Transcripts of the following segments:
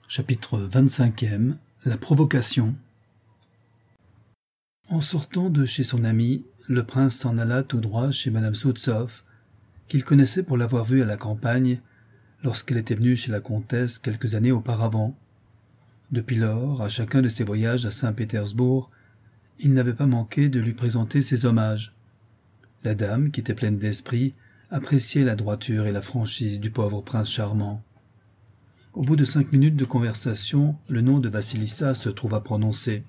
Chapitre 25e. La provocation. En sortant de chez son ami, le prince s'en alla tout droit chez madame Soutsov, qu'il connaissait pour l'avoir vue à la campagne, lorsqu'elle était venue chez la comtesse quelques années auparavant. Depuis lors, à chacun de ses voyages à Saint-Pétersbourg, il n'avait pas manqué de lui présenter ses hommages. La dame, qui était pleine d'esprit, appréciait la droiture et la franchise du pauvre prince charmant. Au bout de 5 minutes de conversation, le nom de Vassilissa se trouva prononcé.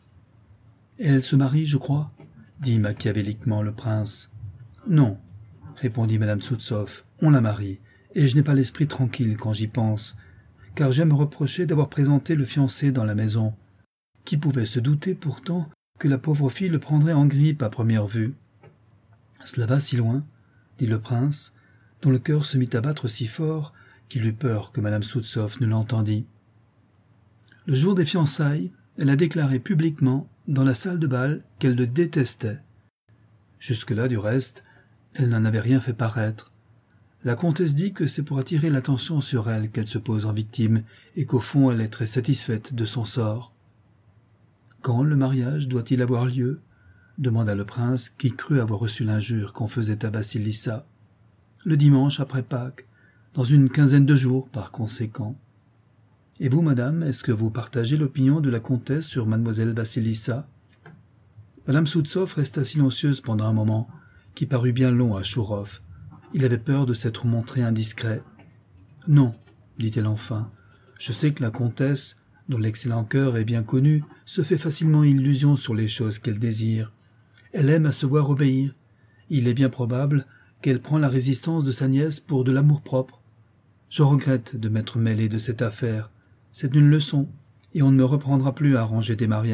« Elle se marie, je crois » dit machiavéliquement le prince. « Non » répondit madame Soutsov, « on la marie, et je n'ai pas l'esprit tranquille quand j'y pense, car j'aime me reprocher d'avoir présenté le fiancé dans la maison. Qui pouvait se douter pourtant que la pauvre fille le prendrait en grippe à première vue ?»« Cela va si loin » dit le prince, dont le cœur se mit à battre si fort qu'il eut peur que madame Soutsov ne l'entendît. Le jour des fiançailles, elle a déclaré publiquement, dans la salle de bal, qu'elle le détestait. Jusque-là, du reste, elle n'en avait rien fait paraître. La comtesse dit que c'est pour attirer l'attention sur elle qu'elle se pose en victime et qu'au fond elle est très satisfaite de son sort. « Quand le mariage doit-il avoir lieu ?» demanda le prince, qui crut avoir reçu l'injure qu'on faisait à Vassilissa. « Le dimanche après Pâques, dans une quinzaine de jours par conséquent. Et vous, madame, est-ce que vous partagez l'opinion de la comtesse sur mademoiselle Vassilissa ?» Madame Soutsov resta silencieuse pendant un moment, qui parut bien long à Chourov. Il avait peur de s'être montré indiscret. « Non, dit-elle enfin, je sais que la comtesse, dont l'excellent cœur est bien connu, se fait facilement illusion sur les choses qu'elle désire. Elle aime à se voir obéir. Il est bien probable qu'elle prend la résistance de sa nièce pour de l'amour-propre. Je regrette de m'être mêlé de cette affaire. C'est une leçon, et on ne me reprendra plus à arranger des mariages. »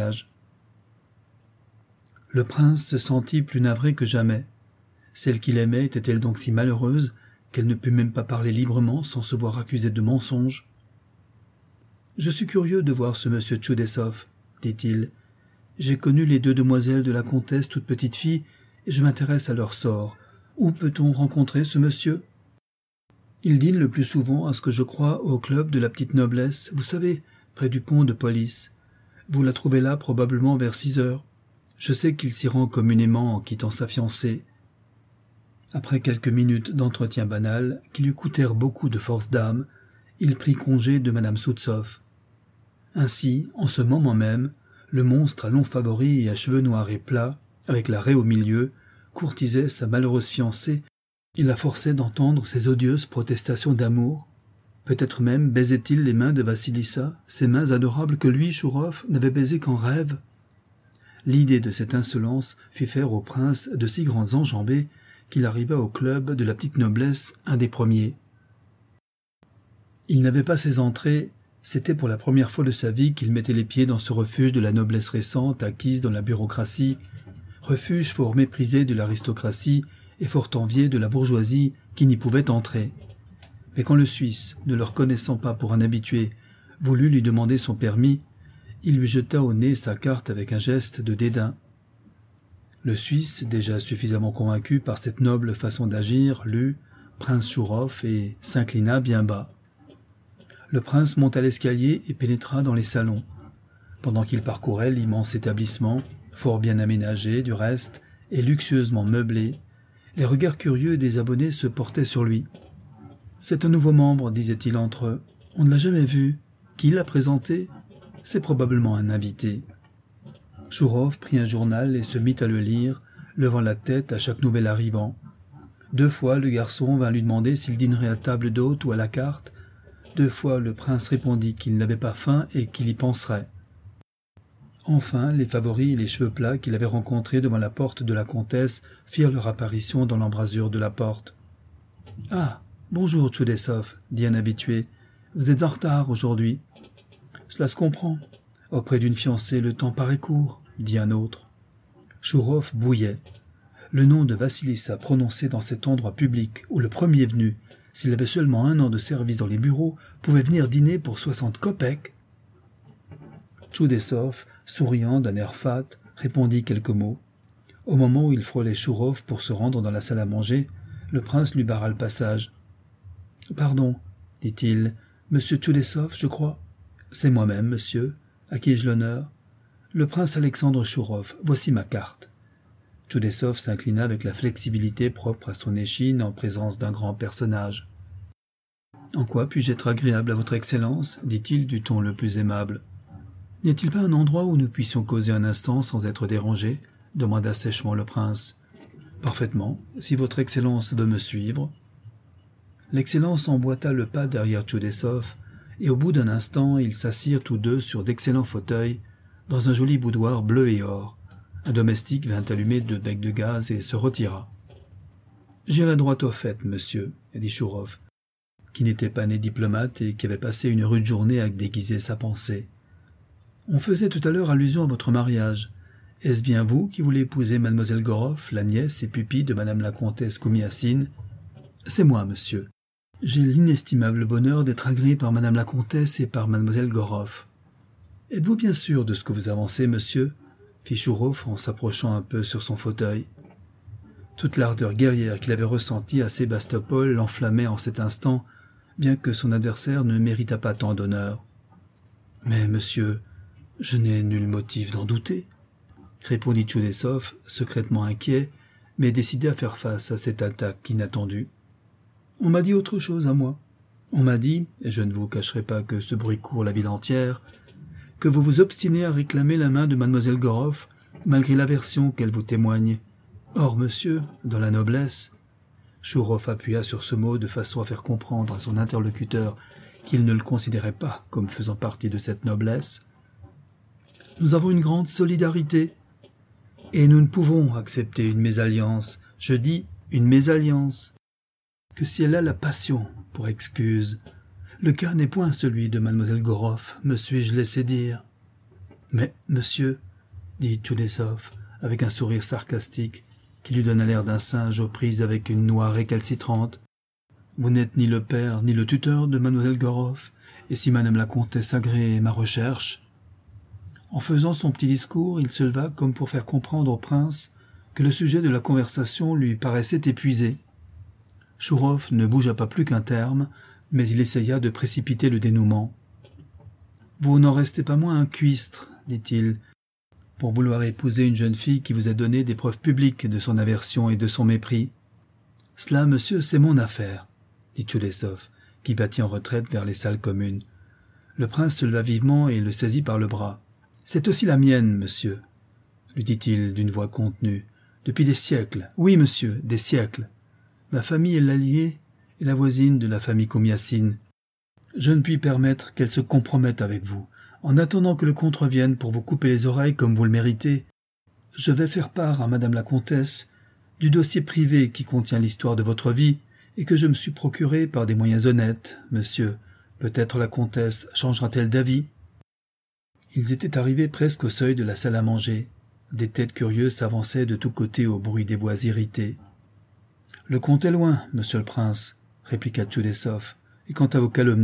Le prince se sentit plus navré que jamais. Celle qu'il aimait était-elle donc si malheureuse qu'elle ne put même pas parler librement sans se voir accusée de mensonge? « Je suis curieux de voir ce monsieur Tchoudessov, dit-il. J'ai connu les 2 demoiselles de la comtesse toute petite fille, et je m'intéresse à leur sort. Où peut-on rencontrer ce monsieur ? Il dîne le plus souvent, à ce que je crois, au club de la petite noblesse, vous savez, près du pont de police. Vous la trouvez là probablement vers 6 heures. Je sais qu'il s'y rend communément en quittant sa fiancée. » Après quelques minutes d'entretien banal, qui lui coûtèrent beaucoup de force d'âme, il prit congé de madame Soutsov. Ainsi, en ce moment même, le monstre à longs favoris et à cheveux noirs et plats, avec la raie au milieu, courtisait sa malheureuse fiancée. Il la forçait d'entendre ses odieuses protestations d'amour. Peut-être même baisait-il les mains de Vassilissa, ces mains adorables que lui, Chourov, n'avait baisées qu'en rêve. L'idée de cette insolence fit faire au prince de si grandes enjambées qu'il arriva au club de la petite noblesse un des premiers. Il n'avait pas ses entrées, c'était pour la première fois de sa vie qu'il mettait les pieds dans ce refuge de la noblesse récente acquise dans la bureaucratie, refuge fort méprisé de l'aristocratie et fort envié de la bourgeoisie qui n'y pouvait entrer. Mais quand le Suisse, ne le reconnaissant pas pour un habitué, voulut lui demander son permis, il lui jeta au nez sa carte avec un geste de dédain. Le Suisse, déjà suffisamment convaincu par cette noble façon d'agir, lut « Prince Chourov » et s'inclina bien bas. Le prince monta l'escalier et pénétra dans les salons. Pendant qu'il parcourait l'immense établissement, fort bien aménagé du reste et luxueusement meublé, les regards curieux des abonnés se portaient sur lui. « C'est un nouveau membre, disait-il entre eux. On ne l'a jamais vu. Qui l'a présenté ? C'est probablement un invité. » Chourov prit un journal et se mit à le lire, levant la tête à chaque nouvel arrivant. 2 fois, le garçon vint lui demander s'il dînerait à table d'hôte ou à la carte. 2 fois, le prince répondit qu'il n'avait pas faim et qu'il y penserait. Enfin, les favoris et les cheveux plats qu'il avait rencontrés devant la porte de la comtesse firent leur apparition dans l'embrasure de la porte. « Ah, bonjour, Tchoudessov, dit un habitué. Vous êtes en retard aujourd'hui. »« Cela se comprend. Auprès d'une fiancée, le temps paraît court, » dit un autre. Chourov bouillait. Le nom de Vassilissa prononcé dans cet endroit public où le premier venu, s'il avait seulement 1 an de service dans les bureaux, pouvait venir dîner pour 60 kopecks. Tchoudessov, souriant d'un air fat, répondit quelques mots. Au moment où il frôlait Chourov pour se rendre dans la salle à manger, le prince lui barra le passage. « Pardon, dit-il, monsieur Tchoudessov, je crois. C'est moi-même, monsieur. À qui ai-je l'honneur? Le prince Alexandre Chourov. Voici ma carte. » Tchoudessov s'inclina avec la flexibilité propre à son échine en présence d'un grand personnage. « En quoi puis-je être agréable à votre excellence » dit-il du ton le plus aimable. « N'y a-t-il pas un endroit où nous puissions causer un instant sans être dérangés » demanda sèchement le prince. « Parfaitement, si votre excellence veut me suivre. » L'excellence emboîta le pas derrière Tchoudessov, et au bout d'un instant, ils s'assirent tous deux sur d'excellents fauteuils, dans un joli boudoir bleu et or. Un domestique vint allumer 2 becs de gaz et se retira. « J'irai droit au fait, monsieur, » dit Chourov, qui n'était pas né diplomate et qui avait passé une rude journée à déguiser sa pensée. « On faisait tout à l'heure allusion à votre mariage. Est-ce bien vous qui voulez épouser mademoiselle Goroff, la nièce et pupille de madame la comtesse Koumiassine ?»« C'est moi, monsieur. J'ai l'inestimable bonheur d'être agréé par madame la comtesse et par mademoiselle Goroff. »« Êtes-vous bien sûr de ce que vous avancez, monsieur ?» fit Chourov en s'approchant un peu sur son fauteuil. Toute l'ardeur guerrière qu'il avait ressentie à Sébastopol l'enflammait en cet instant, bien que son adversaire ne méritât pas tant d'honneur. « Mais, monsieur, je n'ai nul motif d'en douter, » répondit Tchoudessov, secrètement inquiet, mais décidé à faire face à cette attaque inattendue. « On m'a dit autre chose à moi. On m'a dit, et je ne vous cacherai pas que ce bruit court la ville entière, que vous vous obstinez à réclamer la main de mademoiselle Goroff, malgré l'aversion qu'elle vous témoigne. Or, monsieur, dans la noblesse... » Chourov appuya sur ce mot de façon à faire comprendre à son interlocuteur qu'il ne le considérait pas comme faisant partie de cette noblesse. « Nous avons une grande solidarité, et nous ne pouvons accepter une mésalliance. Je dis une mésalliance. Que si elle a la passion pour excuse. Le cas n'est point celui de mademoiselle Goroff, me suis-je laissé dire. »« Mais, monsieur, » dit Tchoudessov, avec un sourire sarcastique, qui lui donna l'air d'un singe aux prises avec une noix récalcitrante, « vous n'êtes ni le père ni le tuteur de mademoiselle Goroff, et si madame la comtesse agrée ma recherche... » En faisant son petit discours, il se leva comme pour faire comprendre au prince que le sujet de la conversation lui paraissait épuisé. Chourov ne bougea pas plus qu'un terme, mais il essaya de précipiter le dénouement. « Vous n'en restez pas moins un cuistre, dit-il, pour vouloir épouser une jeune fille qui vous a donné des preuves publiques de son aversion et de son mépris. »« Cela, monsieur, c'est mon affaire, » dit Tchoudessov, qui battit en retraite vers les salles communes. Le prince se leva vivement et le saisit par le bras. « C'est aussi la mienne, monsieur, » lui dit-il d'une voix contenue. « Depuis des siècles, oui, monsieur, des siècles. Ma famille est l'alliée et la voisine de la famille Koumiassine. Je ne puis permettre qu'elle se compromette avec vous. En attendant que le comte revienne pour vous couper les oreilles comme vous le méritez, je vais faire part à madame la comtesse du dossier privé qui contient l'histoire de votre vie et que je me suis procuré par des moyens honnêtes, monsieur. Peut-être la comtesse changera-t-elle d'avis. » Ils étaient arrivés presque au seuil de la salle à manger. Des têtes curieuses s'avançaient de tous côtés au bruit des voix irritées. « Le comte est loin, monsieur le prince, » répliqua Tchoudessov. « Et quant à vos calomnies... »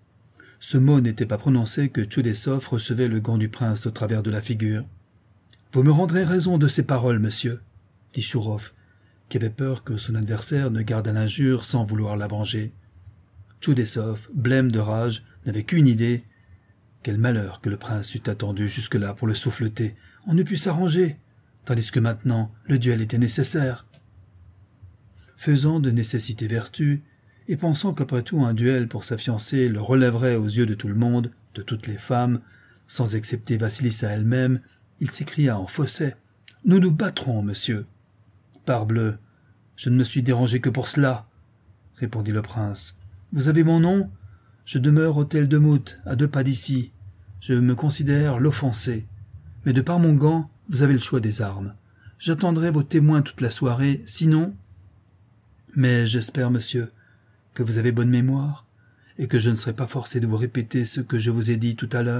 Ce mot n'était pas prononcé que Tchoudessov recevait le gant du prince au travers de la figure. « Vous me rendrez raison de ces paroles, monsieur, » dit Chourov, qui avait peur que son adversaire ne gardât l'injure sans vouloir la venger. Tchoudessov, blême de rage, n'avait qu'une idée. Quel malheur que le prince eût attendu jusque-là pour le souffleter. On eût pu s'arranger, tandis que maintenant le duel était nécessaire. Faisant de nécessité vertu, et pensant qu'après tout un duel pour sa fiancée le relèverait aux yeux de tout le monde, de toutes les femmes, sans excepter Vassilissa elle-même, il s'écria en fausset. « Nous nous battrons, monsieur. »« Parbleu, je ne me suis dérangé que pour cela, » répondit le prince. « Vous avez mon nom ? Je demeure hôtel de Mout, à 2 pas d'ici. Je me considère l'offensé. Mais de par mon gant, vous avez le choix des armes. J'attendrai vos témoins toute la soirée, sinon... Mais j'espère, monsieur, que vous avez bonne mémoire, et que je ne serai pas forcé de vous répéter ce que je vous ai dit tout à l'heure. »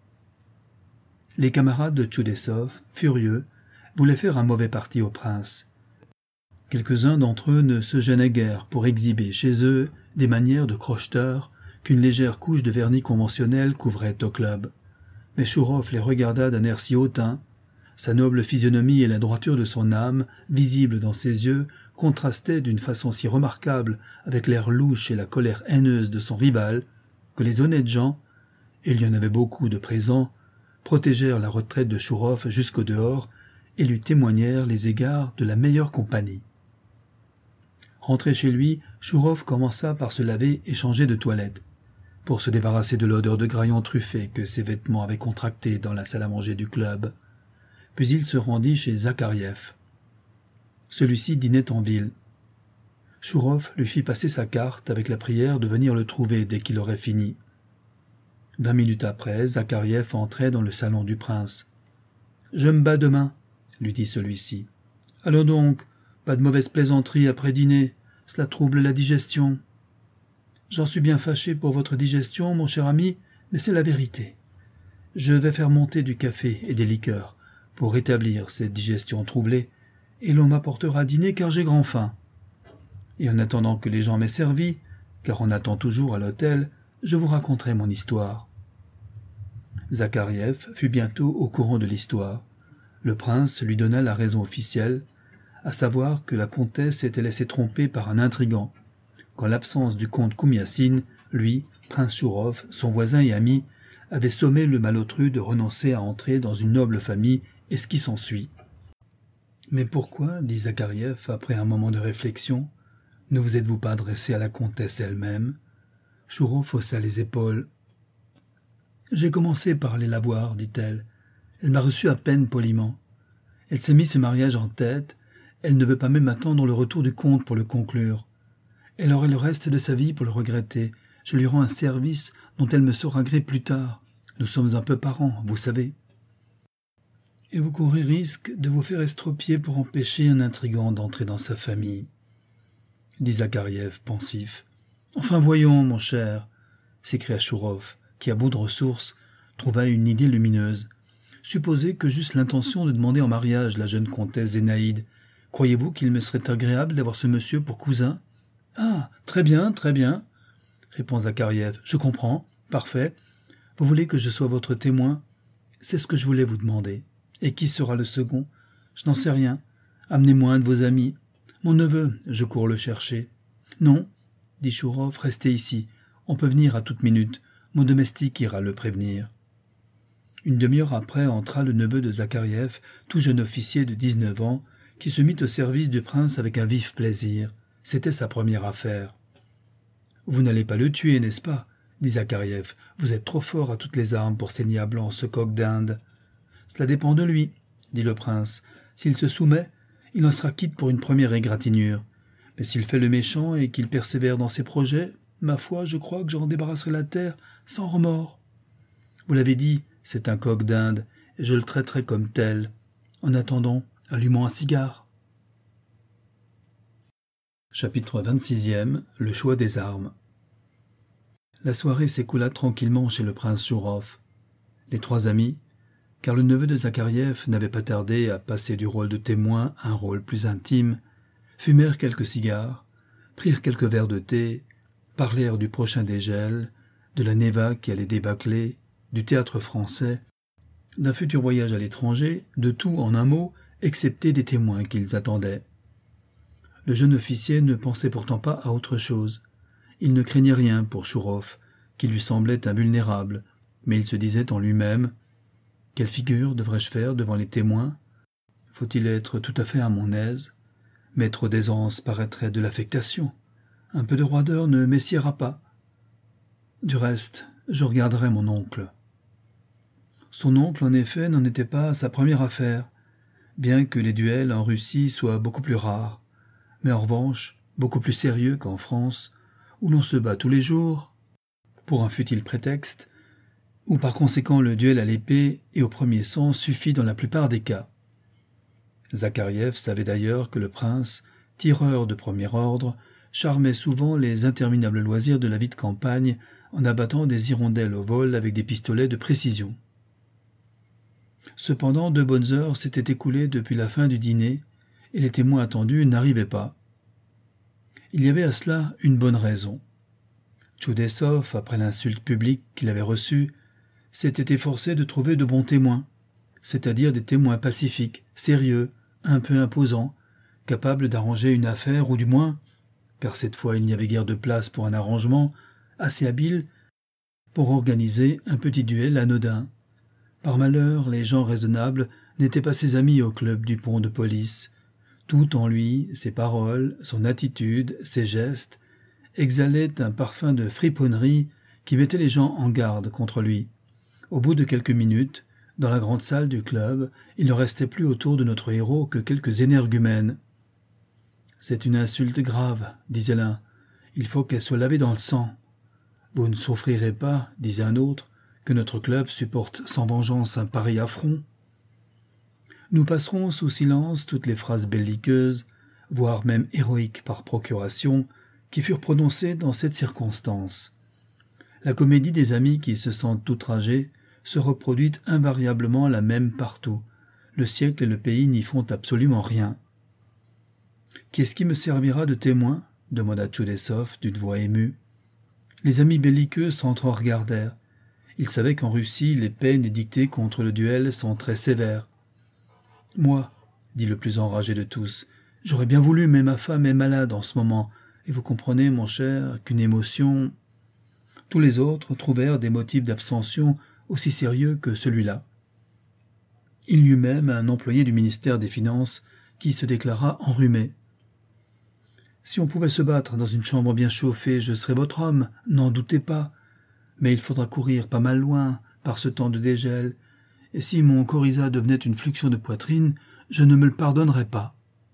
Les camarades de Tchoudessov, furieux, voulaient faire un mauvais parti au prince. Quelques-uns d'entre eux ne se gênaient guère pour exhiber chez eux des manières de crocheteurs qu'une légère couche de vernis conventionnel couvrait au club. Mais Chourov les regarda d'un air si hautain, sa noble physionomie et la droiture de son âme, visibles dans ses yeux, contrastaient d'une façon si remarquable avec l'air louche et la colère haineuse de son rival, que les honnêtes gens, et il y en avait beaucoup de présents, protégèrent la retraite de Chourov jusqu'au dehors et lui témoignèrent les égards de la meilleure compagnie. Rentré chez lui, Chourov commença par se laver et changer de toilette, pour se débarrasser de l'odeur de graillon truffé que ses vêtements avaient contracté dans la salle à manger du club. Puis il se rendit chez Zakariev. Celui-ci dînait en ville. Chourov lui fit passer sa carte avec la prière de venir le trouver dès qu'il aurait fini. 20 minutes après, Zakariev entrait dans le salon du prince. « Je me bats demain, » lui dit celui-ci. « Allons donc, pas de mauvaise plaisanterie après dîner, cela trouble la digestion. »« J'en suis bien fâché pour votre digestion, mon cher ami, mais c'est la vérité. Je vais faire monter du café et des liqueurs pour rétablir cette digestion troublée, et l'on m'apportera à dîner car j'ai grand faim. Et en attendant que les gens m'aient servi, car on attend toujours à l'hôtel, je vous raconterai mon histoire. » Zakariev fut bientôt au courant de l'histoire. Le prince lui donna la raison officielle, à savoir que la comtesse s'était laissée tromper par un intrigant, qu'en l'absence du comte Koumyassin, lui, prince Chourov, son voisin et ami, avait sommé le malotru de renoncer à entrer dans une noble famille et ce qui s'ensuit. « Mais pourquoi, dit Zakariev après un moment de réflexion, ne vous êtes-vous pas adressé à la comtesse elle-même » Chourov haussa les épaules. « J'ai commencé par aller la voir, dit-elle. Elle m'a reçu à peine poliment. Elle s'est mis ce mariage en tête. Elle ne veut pas même attendre le retour du comte pour le conclure. Elle aurait le reste de sa vie pour le regretter. Je lui rends un service dont elle me saura gré plus tard. Nous sommes un peu parents, vous savez. Et vous courez risque de vous faire estropier pour empêcher un intrigant d'entrer dans sa famille, dit Zakariev, pensif. Enfin voyons, mon cher, s'écria Chourov, qui, à bout de ressources, trouva une idée lumineuse. Supposez que j'eusse l'intention de demander en mariage la jeune comtesse Zénaïde. Croyez-vous qu'il me serait agréable d'avoir ce monsieur pour cousin? Ah, très bien, répond Zakariev. Je comprends, parfait. Vous voulez que je sois votre témoin? C'est ce que je voulais vous demander. Et qui sera le second? Je n'en sais rien. Amenez-moi un de vos amis. Mon neveu, je cours le chercher. Non, dit Chourov, restez ici. On peut venir à toute minute. Mon domestique ira le prévenir. Une demi-heure après entra le neveu de Zakariev, tout jeune officier de 19 ans, qui se mit au service du prince avec un vif plaisir. C'était sa première affaire. « Vous n'allez pas le tuer, n'est-ce pas ?» dit Zakariev. « Vous êtes trop fort à toutes les armes pour saigner à blanc ce coq d'Inde. »« Cela dépend de lui, » dit le prince. « S'il se soumet, il en sera quitte pour une première égratignure. Mais s'il fait le méchant et qu'il persévère dans ses projets, ma foi, je crois que j'en débarrasserai la terre sans remords. Vous l'avez dit, c'est un coq d'Inde, et je le traiterai comme tel. En attendant, allumons un cigare. » Chapitre 26e. Le choix des armes. La soirée s'écoula tranquillement chez le prince Chourov. Les trois amis, car le neveu de Zakariev n'avait pas tardé à passer du rôle de témoin à un rôle plus intime, fumèrent quelques cigares, prirent quelques verres de thé, parlèrent du prochain dégel, de la Neva qui allait débâcler, du théâtre français, d'un futur voyage à l'étranger, de tout en un mot, excepté des témoins qu'ils attendaient. Le jeune officier ne pensait pourtant pas à autre chose. Il ne craignait rien pour Chourov, qui lui semblait invulnérable, mais il se disait en lui-même « Quelle figure devrais-je faire devant les témoins? Faut-il être tout à fait à mon aise? Mais trop d'aisance paraîtrait de l'affectation. Un peu de roideur ne messiera pas. Du reste, je regarderai mon oncle. » Son oncle, en effet, n'en était pas à sa première affaire, bien que les duels en Russie soient beaucoup plus rares, mais en revanche beaucoup plus sérieux qu'en France, où l'on se bat tous les jours, pour un futile prétexte, où par conséquent le duel à l'épée et au premier sang suffit dans la plupart des cas. Zakariev savait d'ailleurs que le prince, tireur de premier ordre, charmait souvent les interminables loisirs de la vie de campagne en abattant des hirondelles au vol avec des pistolets de précision. Cependant, 2 bonnes heures s'étaient écoulées depuis la fin du dîner, et les témoins attendus n'arrivaient pas. Il y avait à cela une bonne raison. Tchoudessov, après l'insulte publique qu'il avait reçue, s'était efforcé de trouver de bons témoins, c'est-à-dire des témoins pacifiques, sérieux, un peu imposants, capables d'arranger une affaire, ou du moins, car cette fois il n'y avait guère de place pour un arrangement, assez habiles pour organiser un petit duel anodin. Par malheur, les gens raisonnables n'étaient pas ses amis au club du pont de police. Tout en lui, ses paroles, son attitude, ses gestes, exhalait un parfum de friponnerie qui mettait les gens en garde contre lui. Au bout de quelques minutes, dans la grande salle du club, il ne restait plus autour de notre héros que quelques énergumènes. « C'est une insulte grave, » disait l'un. « Il faut qu'elle soit lavée dans le sang. »« Vous ne souffrirez pas, » disait un autre, « que notre club supporte sans vengeance un pareil affront. » Nous passerons sous silence toutes les phrases belliqueuses, voire même héroïques par procuration, qui furent prononcées dans cette circonstance. La comédie des amis qui se sentent outragés se reproduit invariablement la même partout. Le siècle et le pays n'y font absolument rien. « Qu'est-ce qui me servira de témoin ?» demanda Tchoudessov d'une voix émue. Les amis belliqueux s'entre-regardèrent. Ils savaient qu'en Russie, les peines édictées contre le duel sont très sévères. « Moi, dit le plus enragé de tous, j'aurais bien voulu, mais ma femme est malade en ce moment, et vous comprenez, mon cher, qu'une émotion... » Tous les autres trouvèrent des motifs d'abstention aussi sérieux que celui-là. Il y eut même un employé du ministère des Finances qui se déclara enrhumé. « Si on pouvait se battre dans une chambre bien chauffée, je serais votre homme, n'en doutez pas. Mais il faudra courir pas mal loin, par ce temps de dégel, et si mon coryza devenait une fluxion de poitrine, je ne me le pardonnerais pas. »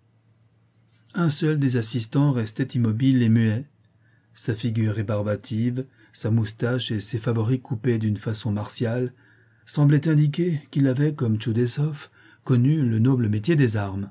Un seul des assistants restait immobile et muet. Sa figure rébarbative, sa moustache et ses favoris coupés d'une façon martiale semblaient indiquer qu'il avait, comme Tchoudessov, connu le noble métier des armes.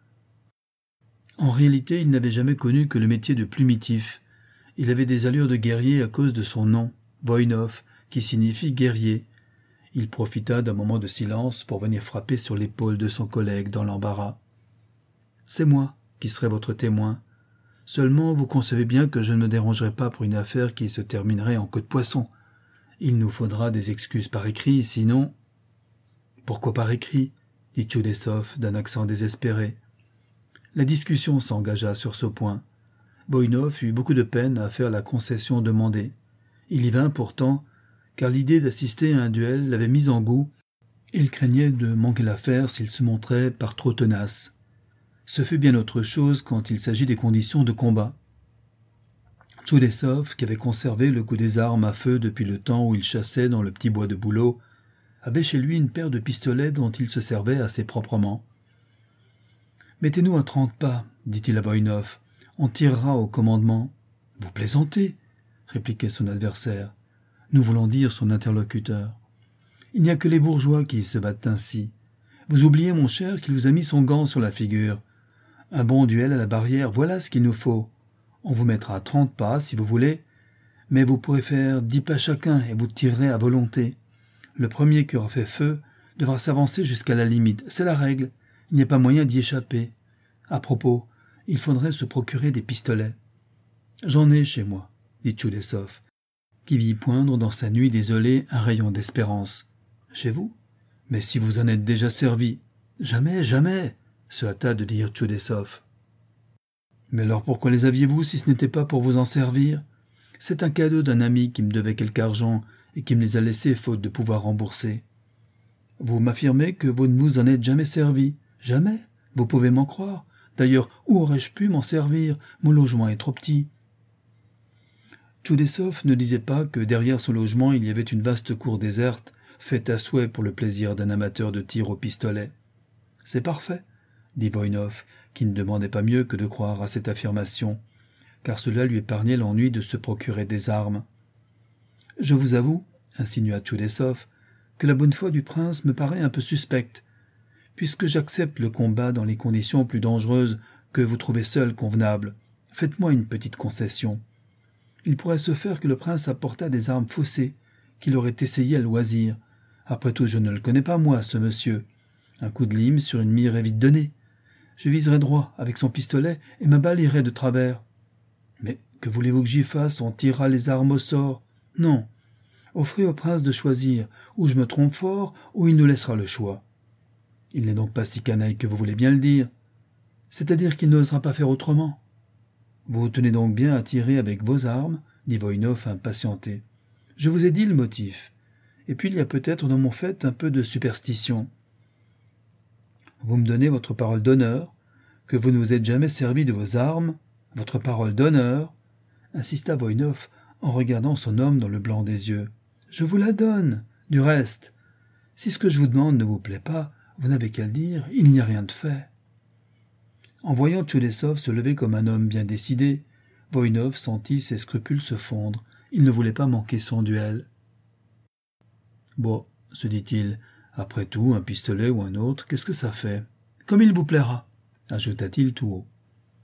En réalité, il n'avait jamais connu que le métier de plumitif. Il avait des allures de guerrier à cause de son nom, Voinov, qui signifie guerrier. Il profita d'un moment de silence pour venir frapper sur l'épaule de son collègue dans l'embarras. « C'est moi qui serai votre témoin. Seulement, vous concevez bien que je ne me dérangerai pas pour une affaire qui se terminerait en queue de poisson. Il nous faudra des excuses par écrit, sinon... »« Pourquoi par écrit ?» dit Tchoudessov d'un accent désespéré. La discussion s'engagea sur ce point. Voinov eut beaucoup de peine à faire la concession demandée. Il y vint pourtant, car l'idée d'assister à un duel l'avait mis en goût, et il craignait de manquer l'affaire s'il se montrait par trop tenace. Ce fut bien autre chose quand il s'agit des conditions de combat. Tchoudessov, qui avait conservé le goût des armes à feu depuis le temps où il chassait dans le petit bois de bouleau, avait chez lui une paire de pistolets dont il se servait assez proprement. « Mettez-nous à 30 pas, dit-il à Voinov. On tirera au commandement. »« Vous plaisantez, » répliquait son adversaire. Nous voulons dire son interlocuteur. « Il n'y a que les bourgeois qui se battent ainsi. Vous oubliez, mon cher, qu'il vous a mis son gant sur la figure. Un bon duel à la barrière, voilà ce qu'il nous faut. On vous mettra 30 pas, si vous voulez, mais vous pourrez faire 10 pas chacun et vous tirerez à volonté. Le premier qui aura fait feu devra s'avancer jusqu'à la limite. C'est la règle. Il n'y a pas moyen d'y échapper. À propos, il faudrait se procurer des pistolets. »« J'en ai chez moi, » dit Tchoudessov, qui vit poindre dans sa nuit désolée un rayon d'espérance. « Chez vous ? Mais si vous en êtes déjà servi. »« Jamais, jamais !» se hâta de dire Tchoudessov. « Mais alors pourquoi les aviez-vous si ce n'était pas pour vous en servir ? C'est un cadeau d'un ami qui me devait quelque argent et qui me les a laissés faute de pouvoir rembourser. Vous m'affirmez que vous ne vous en êtes jamais servi. Jamais ? Vous pouvez m'en croire. D'ailleurs, où aurais-je pu m'en servir ? Mon logement est trop petit. » Tchoudessov ne disait pas que derrière son logement il y avait une vaste cour déserte, faite à souhait pour le plaisir d'un amateur de tir au pistolet. « C'est parfait, » dit Voinov, qui ne demandait pas mieux que de croire à cette affirmation, car cela lui épargnait l'ennui de se procurer des armes. « Je vous avoue, » insinua Tchoudessov, « que la bonne foi du prince me paraît un peu suspecte, puisque j'accepte le combat dans les conditions plus dangereuses que vous trouvez seules convenables. Faites-moi une petite concession. Il pourrait se faire que le prince apportât des armes faussées, qu'il aurait essayées à loisir. Après tout, je ne le connais pas, moi, ce monsieur. Un coup de lime sur une mire est vite donné. Je viserai droit avec son pistolet et ma balle irait de travers. Mais que voulez-vous que j'y fasse? On tirera les armes au sort. Non. Offrez au prince de choisir, ou je me trompe fort, ou il nous laissera le choix. Il n'est donc pas si canaille que vous voulez bien le dire. C'est-à-dire qu'il n'osera pas faire autrement. Vous tenez donc bien à tirer avec vos armes, dit Voinov impatienté. Je vous ai dit le motif. Et puis il y a peut-être dans mon fait un peu de superstition. Vous me donnez votre parole d'honneur, que vous ne vous êtes jamais servi de vos armes, votre parole d'honneur, insista Voïnov en regardant son homme dans le blanc des yeux. Je vous la donne. Du reste, si ce que je vous demande ne vous plaît pas, vous n'avez qu'à le dire, il n'y a rien de fait. En voyant Tchoulessov se lever comme un homme bien décidé, Voïnov sentit ses scrupules se fondre. Il ne voulait pas manquer son duel. Bon, se dit-il, après tout, un pistolet ou un autre, qu'est-ce que ça fait? Comme il vous plaira, ajouta-t-il tout haut.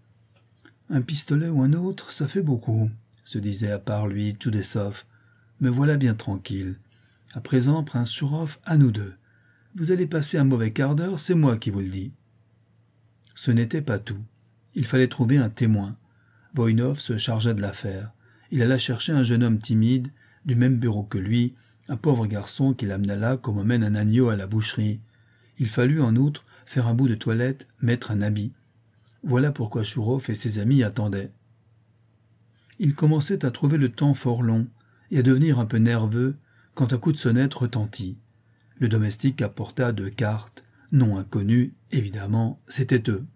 Un pistolet ou un autre, ça fait beaucoup, se disait à part lui Tchoulessov. Me voilà bien tranquille. À présent, prince Chourov, à nous deux. Vous allez passer un mauvais quart d'heure, c'est moi qui vous le dis. Ce n'était pas tout. Il fallait trouver un témoin. Voïnov se chargea de l'affaire. Il alla chercher un jeune homme timide, du même bureau que lui, un pauvre garçon qu'il amena là comme on mène un agneau à la boucherie. Il fallut, en outre, faire un bout de toilette, mettre un habit. Voilà pourquoi Chourov et ses amis attendaient. Il commençait à trouver le temps fort long et à devenir un peu nerveux quand un coup de sonnette retentit. Le domestique apporta 2 cartes. Non inconnus, évidemment, c'étaient eux.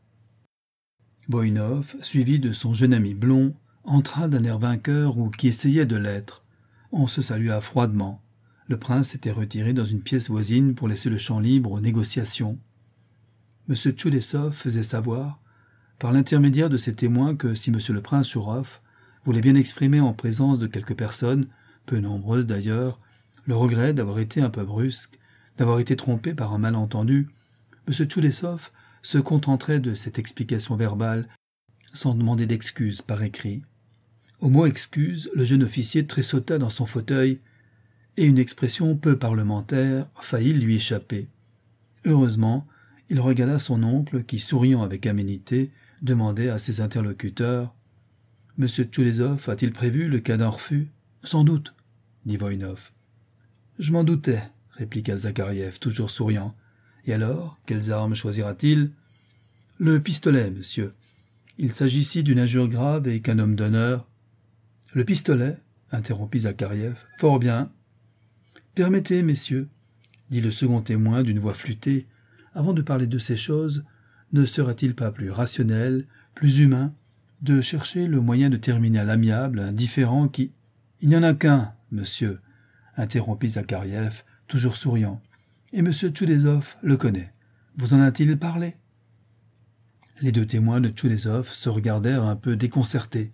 Voïnov, suivi de son jeune ami blond, entra d'un air vainqueur ou qui essayait de l'être. On se salua froidement. Le prince s'était retiré dans une pièce voisine pour laisser le champ libre aux négociations. M. Tchoulessov faisait savoir, par l'intermédiaire de ses témoins, que si M. le prince Chourov voulait bien exprimer en présence de quelques personnes, peu nombreuses d'ailleurs, le regret d'avoir été un peu brusque, d'avoir été trompé par un malentendu, M. Tchoulessov se contenterait de cette explication verbale, sans demander d'excuses par écrit. Au mot « excuse », le jeune officier tressauta dans son fauteuil, et une expression peu parlementaire faillit lui échapper. Heureusement, il regarda son oncle qui, souriant avec aménité, demandait à ses interlocuteurs « M. Tchoulessov a-t-il prévu le cas d'un refus ?»« Sans doute, » dit Voïnov. « Je m'en doutais, » répliqua Zakhariev, toujours souriant. « Et alors, quelles armes choisira-t-il ?»« Le pistolet, monsieur. Il s'agit ici d'une injure grave et qu'un homme d'honneur. »« Le pistolet ?» interrompit Zakhariev. « Fort bien. »« Permettez, messieurs, » dit le second témoin d'une voix flûtée, « avant de parler de ces choses, ne serait-il pas plus rationnel, plus humain, de chercher le moyen de terminer à l'amiable un différend qui... »« Il n'y en a qu'un, monsieur, » interrompit Zakhariev, toujours souriant. « Et M. Tchoulessov le connaît. Vous en a-t-il parlé ?» Les 2 témoins de Tchoulessov se regardèrent un peu déconcertés.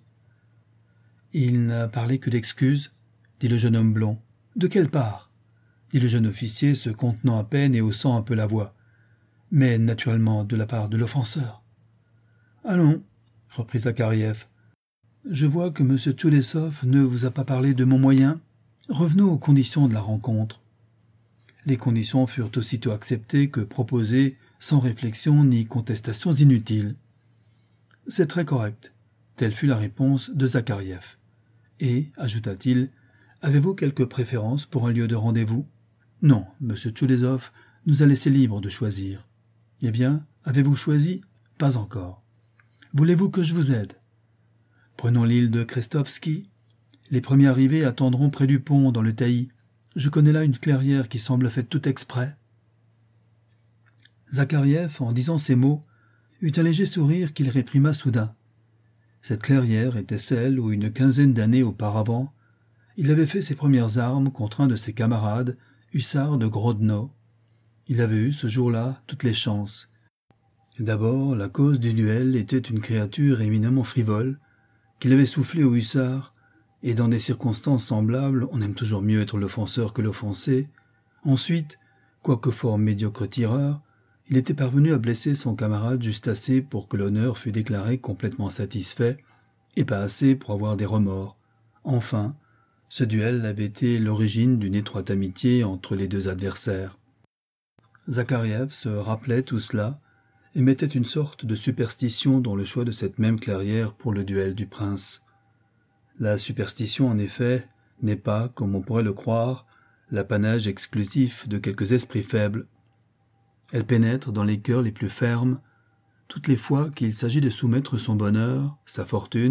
« Il n'a parlé que d'excuses ?» dit le jeune homme blond. « De quelle part ?» dit le jeune officier, se contenant à peine et haussant un peu la voix. « Mais naturellement de la part de l'offenseur. »« Allons, » reprit Zakhariev. « Je vois que M. Tchoulessov ne vous a pas parlé de mon moyen. Revenons aux conditions de la rencontre. » Les conditions furent aussitôt acceptées que proposées, sans réflexion ni contestations inutiles. « C'est très correct. » Telle fut la réponse de Zakhariev. « Et, ajouta-t-il, avez-vous quelque préférence pour un lieu de rendez-vous ?»« Non, M. Tchoulessov nous a laissé libre de choisir. »« Eh bien, avez-vous choisi ?»« Pas encore. »« Voulez-vous que je vous aide ?»« Prenons l'île de Krestovski. Les premiers arrivés attendront près du pont, dans le taillis. Je connais là une clairière qui semble faite tout exprès. » Zakhariev, en disant ces mots, eut un léger sourire qu'il réprima soudain. Cette clairière était celle où, une quinzaine d'années auparavant, il avait fait ses premières armes contre un de ses camarades, hussard de Grodno. Il avait eu, ce jour-là, toutes les chances. D'abord, la cause du duel était une créature éminemment frivole, qu'il avait soufflée au hussard, et dans des circonstances semblables, on aime toujours mieux être l'offenseur que l'offensé. Ensuite, quoique fort médiocre tireur, il était parvenu à blesser son camarade juste assez pour que l'honneur fût déclaré complètement satisfait, et pas assez pour avoir des remords. Enfin, ce duel avait été l'origine d'une étroite amitié entre les 2 adversaires. Zakhariev se rappelait tout cela, et mettait une sorte de superstition dans le choix de cette même clairière pour le duel du prince. La superstition, en effet, n'est pas, comme on pourrait le croire, l'apanage exclusif de quelques esprits faibles. Elle pénètre dans les cœurs les plus fermes, toutes les fois qu'il s'agit de soumettre son bonheur, sa fortune,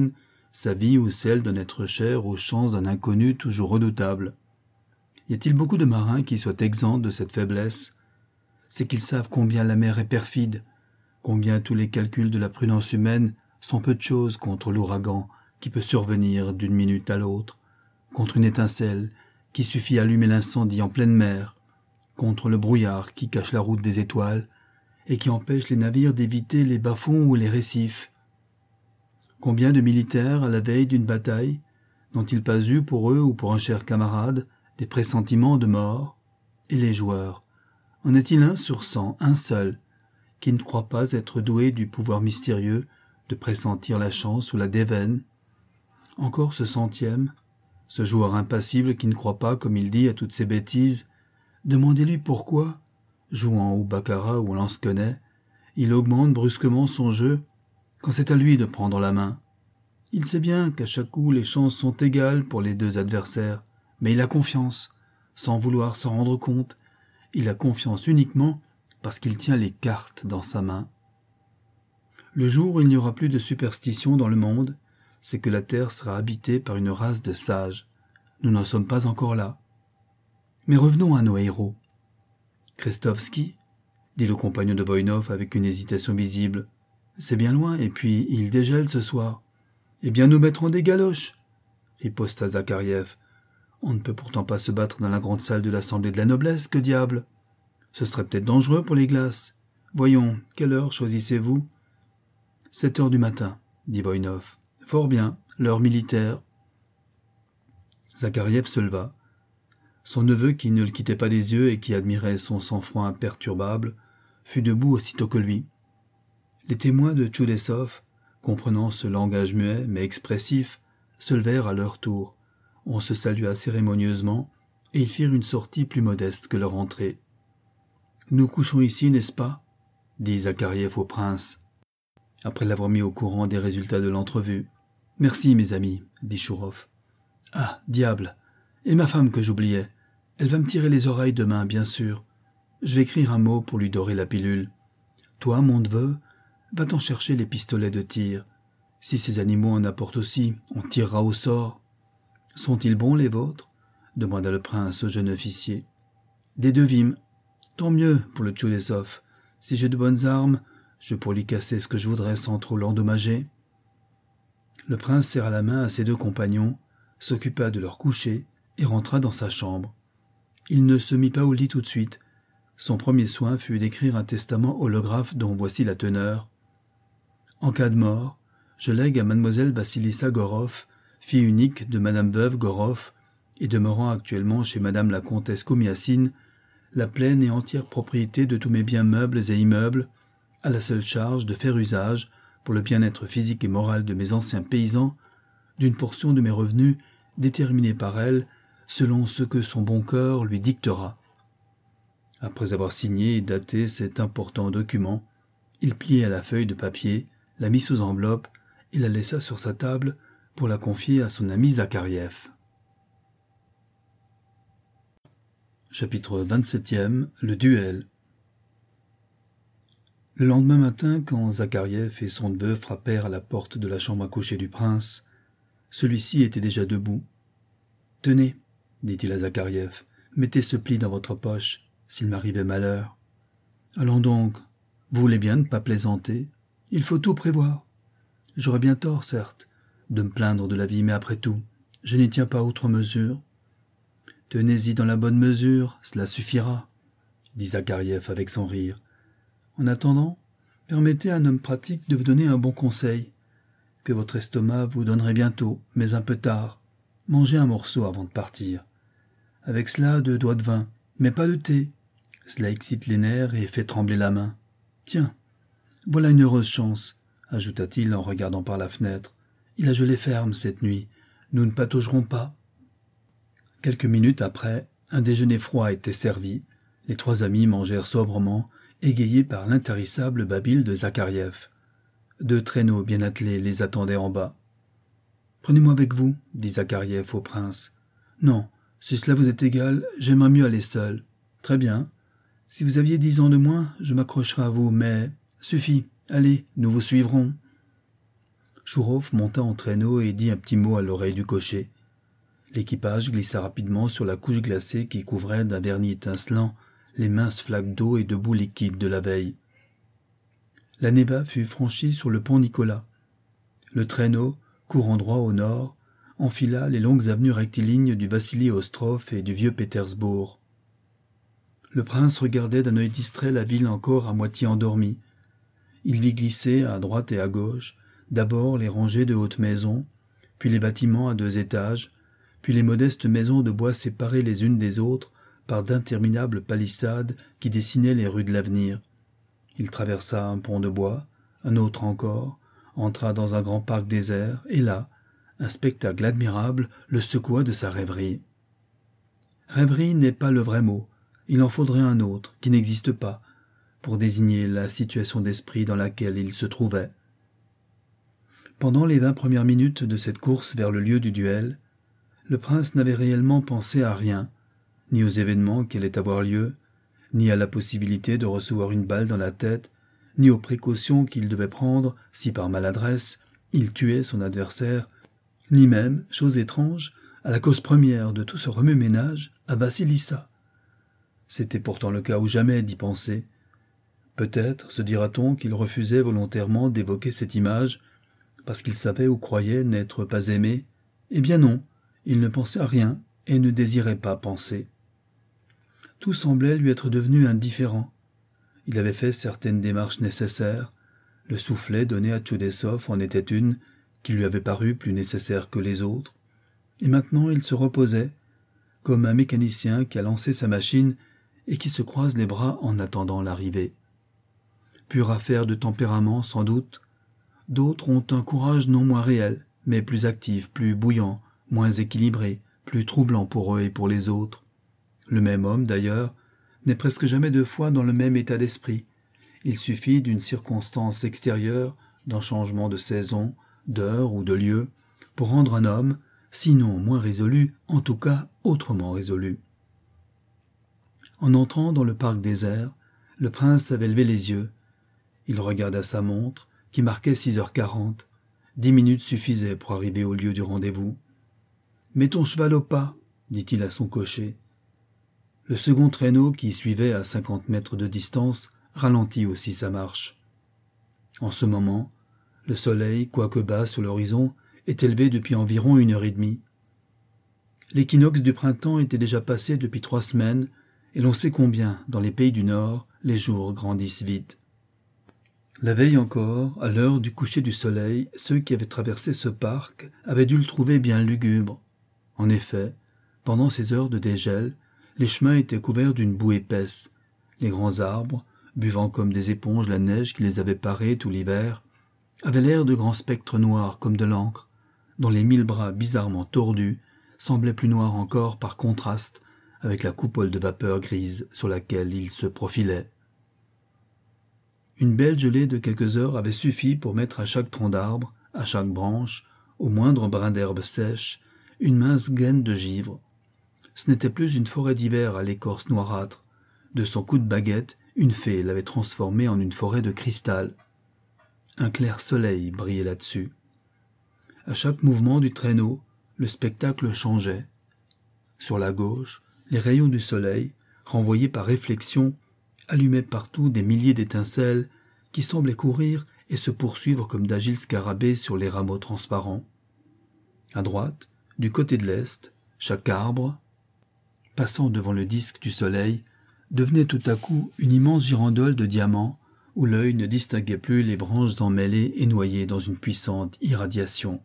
sa vie ou celle d'un être cher aux chances d'un inconnu toujours redoutable. Y a-t-il beaucoup de marins qui soient exempts de cette faiblesse? C'est qu'ils savent combien la mer est perfide, combien tous les calculs de la prudence humaine sont peu de choses contre l'ouragan qui peut survenir d'une minute à l'autre, contre une étincelle qui suffit à allumer l'incendie en pleine mer, contre le brouillard qui cache la route des étoiles et qui empêche les navires d'éviter les bas-fonds ou les récifs. Combien de militaires, à la veille d'une bataille, n'ont-ils pas eu pour eux ou pour un cher camarade des pressentiments de mort? Et les joueurs, en est-il un sur 100, un seul, qui ne croit pas être doué du pouvoir mystérieux de pressentir la chance ou la déveine? Encore ce 100e, ce joueur impassible qui ne croit pas, comme il dit, à toutes ces bêtises, demandez-lui pourquoi, jouant au baccarat ou au lance-quenet, il augmente brusquement son jeu quand c'est à lui de prendre la main. Il sait bien qu'à chaque coup les chances sont égales pour les deux adversaires, mais il a confiance, sans vouloir s'en rendre compte. Il a confiance uniquement parce qu'il tient les cartes dans sa main. Le jour où il n'y aura plus de superstition dans le monde, c'est que la terre sera habitée par une race de sages. Nous n'en sommes pas encore là. Mais revenons à nos héros. Krestovski, dit le compagnon de Voïnov avec une hésitation visible. C'est bien loin, et puis il dégèle ce soir. Eh bien, nous mettrons des galoches, riposta Zakariev. On ne peut pourtant pas se battre dans la grande salle de l'Assemblée de la noblesse, que diable! Ce serait peut-être dangereux pour les glaces. Voyons, quelle heure choisissez-vous? 7 heures du matin, dit Voïnov. Fort bien, l'heure militaire. Zakariev se leva. Son neveu, qui ne le quittait pas des yeux et qui admirait son sang-froid imperturbable, fut debout aussitôt que lui. Les témoins de Tchoudessov, comprenant ce langage muet mais expressif, se levèrent à leur tour. On se salua cérémonieusement, et ils firent une sortie plus modeste que leur entrée. « Nous couchons ici, n'est-ce pas ?» dit Zakariev au prince, après l'avoir mis au courant des résultats de l'entrevue. « Merci, mes amis, » dit Chourov. « Ah, diable! Et ma femme que j'oubliais. Elle va me tirer les oreilles demain, bien sûr. Je vais écrire un mot pour lui dorer la pilule. Toi, mon neveu, va-t'en chercher les pistolets de tir. Si ces animaux en apportent aussi, on tirera au sort. »« Sont-ils bons, les vôtres ?» demanda le prince au jeune officier. « Des devimes. Tant mieux pour le Tchoudessov. Si j'ai de bonnes armes, je pourrai lui casser ce que je voudrais sans trop l'endommager. » Le prince serra la main à ses deux compagnons, s'occupa de leur coucher et rentra dans sa chambre. Il ne se mit pas au lit tout de suite. Son premier soin fut d'écrire un testament holographe dont voici la teneur. En cas de mort, je lègue à mademoiselle Vassilissa Gorov, fille unique de madame veuve Gorov et demeurant actuellement chez madame la comtesse Komiassine, la pleine et entière propriété de tous mes biens meubles et immeubles, à la seule charge de faire usage, pour le bien-être physique et moral de mes anciens paysans, d'une portion de mes revenus déterminée par elle selon ce que son bon cœur lui dictera. Après avoir signé et daté cet important document, il plia la feuille de papier, la mit sous enveloppe et la laissa sur sa table pour la confier à son ami Zakariev. Chapitre 27e. Le duel. Le lendemain matin, quand Zakariev et son neveu frappèrent à la porte de la chambre à coucher du prince, celui-ci était déjà debout. « Tenez, dit-il à Zakariev, mettez ce pli dans votre poche, s'il m'arrivait malheur. Allons donc, vous voulez bien ne pas plaisanter, il faut tout prévoir. J'aurais bien tort, certes, de me plaindre de la vie, mais après tout, je n'y tiens pas outre mesure. Tenez-y dans la bonne mesure, cela suffira, dit Zakariev avec son rire. En attendant, permettez à un homme pratique de vous donner un bon conseil, que votre estomac vous donnerait bientôt, mais un peu tard. Mangez un morceau avant de partir. Avec cela, 2 doigts de vin, mais pas de thé. Cela excite les nerfs et fait trembler la main. Tiens, voilà une heureuse chance, ajouta-t-il en regardant par la fenêtre. Il a gelé ferme cette nuit. Nous ne pataugerons pas. Quelques minutes après, un déjeuner froid était servi. Les 3 amis mangèrent sobrement, égayés par l'intarissable babil de Zakariev. 2 traîneaux bien attelés les attendaient en bas. « Prenez-moi avec vous, » dit Zakariev au prince. « Non, si cela vous est égal, j'aimerais mieux aller seul. »« Très bien. Si vous aviez 10 ans de moins, je m'accrocherais à vous, mais... Suffit, allez, nous vous suivrons. » Chouroff monta en traîneau et dit un petit mot à l'oreille du cocher. L'équipage glissa rapidement sur la couche glacée qui couvrait d'un vernis étincelant les minces flaques d'eau et de boue liquide de la veille. La Neva fut franchie sur le pont Nicolas. Le traîneau, courant droit au nord, enfila les longues avenues rectilignes du Vassili Ostrov et du vieux Pétersbourg. Le prince regardait d'un œil distrait la ville encore à moitié endormie. Il vit glisser à droite et à gauche, d'abord les rangées de hautes maisons, puis les bâtiments à 2 étages, puis les modestes maisons de bois séparées les unes des autres par d'interminables palissades qui dessinaient les rues de l'avenir. Il traversa un pont de bois, un autre encore, entra dans un grand parc désert, et là, un spectacle admirable le secoua de sa rêverie. Rêverie n'est pas le vrai mot, il en faudrait un autre, qui n'existe pas, pour désigner la situation d'esprit dans laquelle il se trouvait. Pendant les 20 premières minutes de cette course vers le lieu du duel, le prince n'avait réellement pensé à rien, ni aux événements qui allaient avoir lieu, ni à la possibilité de recevoir une balle dans la tête, ni aux précautions qu'il devait prendre si par maladresse il tuait son adversaire, ni même, chose étrange, à la cause première de tout ce remue-ménage, à Vassilissa. C'était pourtant le cas ou jamais d'y penser. Peut-être se dira-t-on qu'il refusait volontairement d'évoquer cette image, parce qu'il savait ou croyait n'être pas aimé. Eh bien non, il ne pensait à rien et ne désirait pas penser. Tout semblait lui être devenu indifférent. Il avait fait certaines démarches nécessaires. Le soufflet donné à Tchoudessov en était une qui lui avait paru plus nécessaire que les autres. Et maintenant il se reposait, comme un mécanicien qui a lancé sa machine et qui se croise les bras en attendant l'arrivée. Pure affaire de tempérament sans doute, d'autres ont un courage non moins réel, mais plus actif, plus bouillant, moins équilibré, plus troublant pour eux et pour les autres. Le même homme, d'ailleurs, n'est presque jamais 2 fois dans le même état d'esprit. Il suffit d'une circonstance extérieure, d'un changement de saison, d'heure ou de lieu, pour rendre un homme, sinon moins résolu, en tout cas autrement résolu. En entrant dans le parc désert, le prince avait levé les yeux. Il regarda sa montre, qui marquait 6h40. 10 minutes suffisaient pour arriver au lieu du rendez-vous. « Mets ton cheval au pas, dit-il à son cocher. Le second traîneau, qui suivait à 50 mètres de distance, ralentit aussi sa marche. En ce moment, le soleil, quoique bas sur l'horizon, est élevé depuis environ 1h30. L'équinoxe du printemps était déjà passé depuis 3 semaines, et l'on sait combien, dans les pays du Nord, les jours grandissent vite. La veille encore, à l'heure du coucher du soleil, ceux qui avaient traversé ce parc avaient dû le trouver bien lugubre. En effet, pendant ces heures de dégel, les chemins étaient couverts d'une boue épaisse. Les grands arbres, buvant comme des éponges la neige qui les avait parés tout l'hiver, avaient l'air de grands spectres noirs comme de l'encre, dont les 1000 bras bizarrement tordus semblaient plus noirs encore par contraste avec la coupole de vapeur grise sur laquelle ils se profilaient. Une belle gelée de quelques heures avait suffi pour mettre à chaque tronc d'arbre, à chaque branche, au moindre brin d'herbe sèche, une mince gaine de givre. Ce n'était plus une forêt d'hiver à l'écorce noirâtre. De son coup de baguette, une fée l'avait transformée en une forêt de cristal. Un clair soleil brillait là-dessus. À chaque mouvement du traîneau, le spectacle changeait. Sur la gauche, les rayons du soleil, renvoyés par réflexion, allumaient partout des milliers d'étincelles qui semblaient courir et se poursuivre comme d'agiles scarabées sur les rameaux transparents. À droite, du côté de l'est, chaque arbre, passant devant le disque du soleil, devenait tout à coup une immense girandole de diamants où l'œil ne distinguait plus les branches emmêlées et noyées dans une puissante irradiation.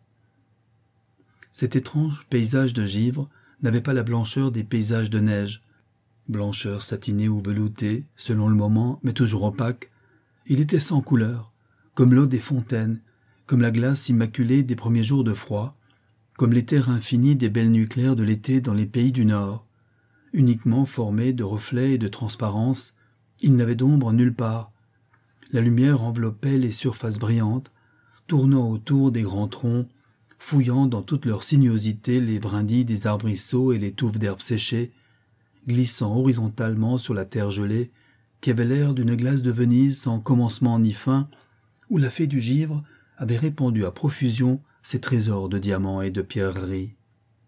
Cet étrange paysage de givre n'avait pas la blancheur des paysages de neige, blancheur satinée ou veloutée, selon le moment, mais toujours opaque. Il était sans couleur, comme l'eau des fontaines, comme la glace immaculée des premiers jours de froid, comme l'éther infini des belles nuits claires de l'été dans les pays du Nord. Uniquement formé de reflets et de transparence, il n'avait d'ombre nulle part. La lumière enveloppait les surfaces brillantes, tournant autour des grands troncs, fouillant dans toute leur sinuosité les brindilles des arbrisseaux et les touffes d'herbes séchées, glissant horizontalement sur la terre gelée, qui avait l'air d'une glace de Venise sans commencement ni fin, où la fée du givre avait répandu à profusion ses trésors de diamants et de pierreries.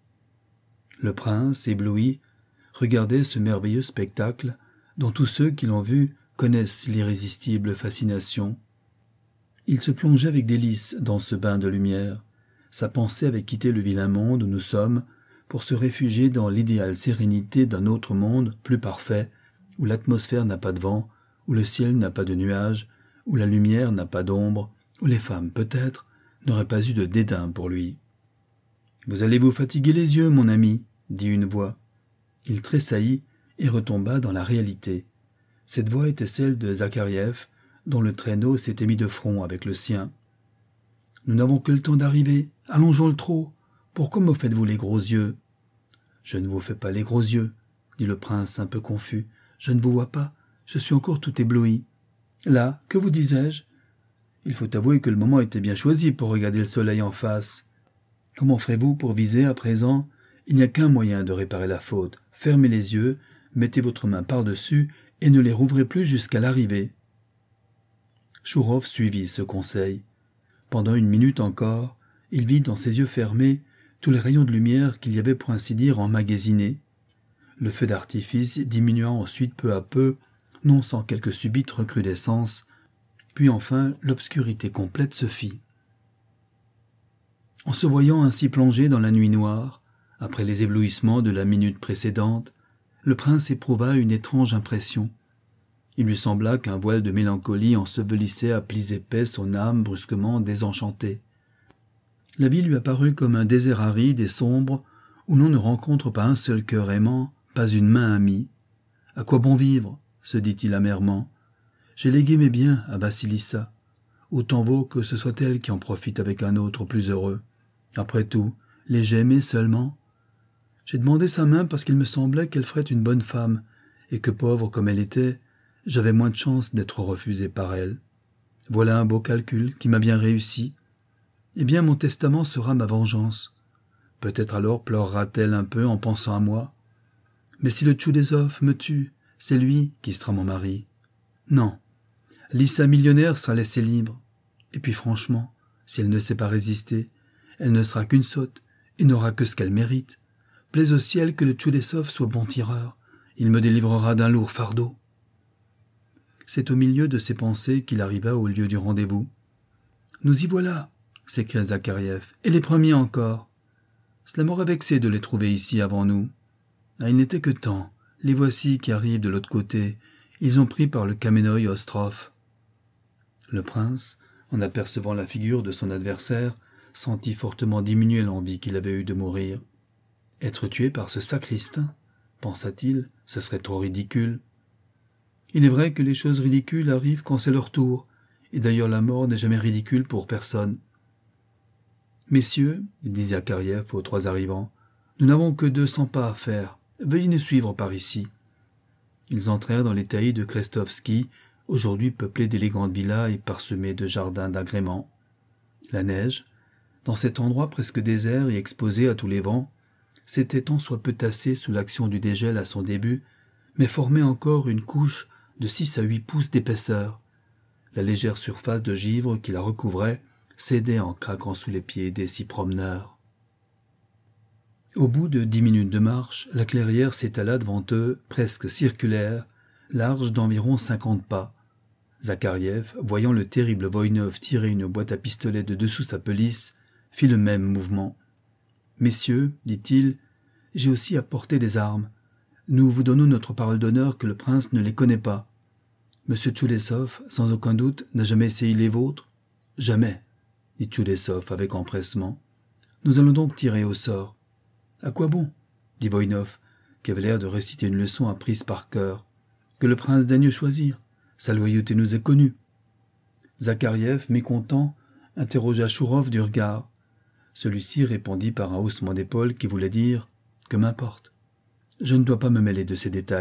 Le prince, ébloui, regardait ce merveilleux spectacle dont tous ceux qui l'ont vu connaissent l'irrésistible fascination. Il se plongeait avec délice dans ce bain de lumière. Sa pensée avait quitté le vilain monde où nous sommes pour se réfugier dans l'idéale sérénité d'un autre monde plus parfait, où l'atmosphère n'a pas de vent, où le ciel n'a pas de nuages, où la lumière n'a pas d'ombre, où les femmes, peut-être, n'auraient pas eu de dédain pour lui. « Vous allez vous fatiguer les yeux, mon ami, » dit une voix. Il tressaillit et retomba dans la réalité. Cette voix était celle de Zakhariev, dont le traîneau s'était mis de front avec le sien. « Nous n'avons que le temps d'arriver. Allongeons le trot. Pourquoi me faites-vous les gros yeux ?»« Je ne vous fais pas les gros yeux, » dit le prince un peu confus. « Je ne vous vois pas. Je suis encore tout ébloui. »« Là, que vous disais-je ? Il faut avouer que le moment était bien choisi pour regarder le soleil en face. Comment ferez-vous pour viser à présent ? Il n'y a qu'un moyen de réparer la faute. Fermez les yeux, mettez votre main par-dessus et ne les rouvrez plus jusqu'à l'arrivée. » Chourov suivit ce conseil. Pendant 1 minute encore, il vit dans ses yeux fermés tous les rayons de lumière qu'il y avait pour ainsi dire emmagasinés, le feu d'artifice diminuant ensuite peu à peu, non sans quelque subite recrudescence, puis enfin l'obscurité complète se fit. En se voyant ainsi plongé dans la nuit noire, après les éblouissements de la minute précédente, le prince éprouva une étrange impression. Il lui sembla qu'un voile de mélancolie ensevelissait à plis épais son âme brusquement désenchantée. La vie lui apparut comme un désert aride et sombre où l'on ne rencontre pas un seul cœur aimant, pas une main amie. « À quoi bon vivre ?» se dit-il amèrement. « J'ai légué mes biens à Vassilissa. Autant vaut que ce soit elle qui en profite avec un autre plus heureux. Après tout, l'ai-je aimée seulement ? J'ai demandé sa main parce qu'il me semblait qu'elle ferait une bonne femme, et que pauvre comme elle était, j'avais moins de chance d'être refusé par elle. Voilà un beau calcul qui m'a bien réussi. Eh bien, mon testament sera ma vengeance. Peut-être alors pleurera-t-elle un peu en pensant à moi. Mais si le Tchoudezov me tue, c'est lui qui sera mon mari. Non, Lissa millionnaire sera laissée libre. Et puis franchement, si elle ne sait pas résister, elle ne sera qu'une sotte et n'aura que ce qu'elle mérite. Plaise au ciel que le Tchoudezov soit bon tireur. Il me délivrera d'un lourd fardeau. C'est au milieu de ses pensées qu'il arriva au lieu du rendez-vous. « Nous y voilà !» s'écria Zakhariev. « Et les premiers encore ! Cela m'aurait vexé de les trouver ici avant nous. Ah, il n'était que temps. Les voici qui arrivent de l'autre côté. Ils ont pris par le Kamenoï Ostrov. » Le prince, en apercevant la figure de son adversaire, sentit fortement diminuer l'envie qu'il avait eue de mourir. Être tué par ce sacristain, pensa-t-il, ce serait trop ridicule. Il est vrai que les choses ridicules arrivent quand c'est leur tour, et d'ailleurs la mort n'est jamais ridicule pour personne. « Messieurs, dit Zakhariev aux 3 arrivants, nous n'avons que 200 pas à faire. Veuillez nous suivre par ici. » Ils entrèrent dans les taillis de Krestovski, aujourd'hui peuplés d'élégantes villas et parsemés de jardins d'agrément. La neige, dans cet endroit presque désert et exposé à tous les vents, s'était tant soit peu tassée sous l'action du dégel à son début, mais formait encore une couche de 6 à 8 pouces d'épaisseur. La légère surface de givre qui la recouvrait cédait en craquant sous les pieds des 6 promeneurs. Au bout de 10 minutes de marche, la clairière s'étala devant eux, presque circulaire, large d'environ 50 pas. Zakhariev, voyant le terrible Voïnov tirer une boîte à pistolet de dessous sa pelisse, fit le même mouvement. « Messieurs, dit-il, j'ai aussi apporté des armes. Nous vous donnons notre parole d'honneur que le prince ne les connaît pas. Monsieur Tchoudezov, sans aucun doute, n'a jamais essayé les vôtres ? Jamais, dit Tchoudezov avec empressement. Nous allons donc tirer au sort. À quoi bon ? Dit Voïnov, qui avait l'air de réciter une leçon apprise par cœur. Que le prince daigne choisir. Sa loyauté nous est connue. Zakhariev, mécontent, interrogea Chourov du regard. Celui-ci répondit par un haussement d'épaule qui voulait dire « Que m'importe. Je ne dois pas me mêler de ces détails. »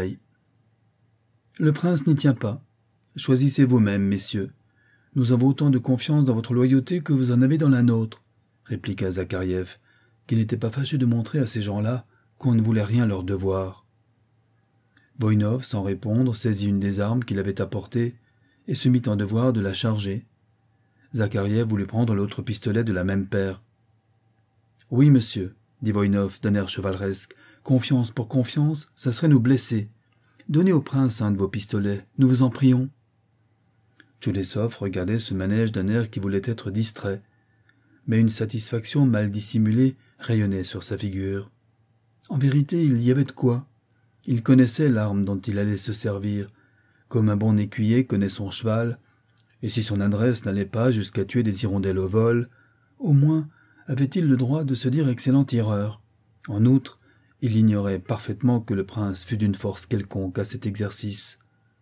Le prince n'y tient pas. Choisissez vous-même, messieurs. Nous avons autant de confiance dans votre loyauté que vous en avez dans la nôtre, répliqua Zakhariev, qui n'était pas fâché de montrer à ces gens-là qu'on ne voulait rien leur devoir. Voïnov, sans répondre, saisit une des armes qu'il avait apportées et se mit en devoir de la charger. Zakhariev voulut prendre l'autre pistolet de la même paire. « Oui, monsieur, dit Voïnov d'un air chevaleresque. Confiance pour confiance, ça serait nous blesser. Donnez au prince un de vos pistolets, nous vous en prions. » Tchoudessov regardait ce manège d'un air qui voulait être distrait, mais une satisfaction mal dissimulée rayonnait sur sa figure. En vérité, il y avait de quoi. Il connaissait l'arme dont il allait se servir, comme un bon écuyer connaît son cheval, et si son adresse n'allait pas jusqu'à tuer des hirondelles au vol, au moins avait-il le droit de se dire excellent tireur. En outre, il ignorait parfaitement que le prince fût d'une force quelconque à cet exercice.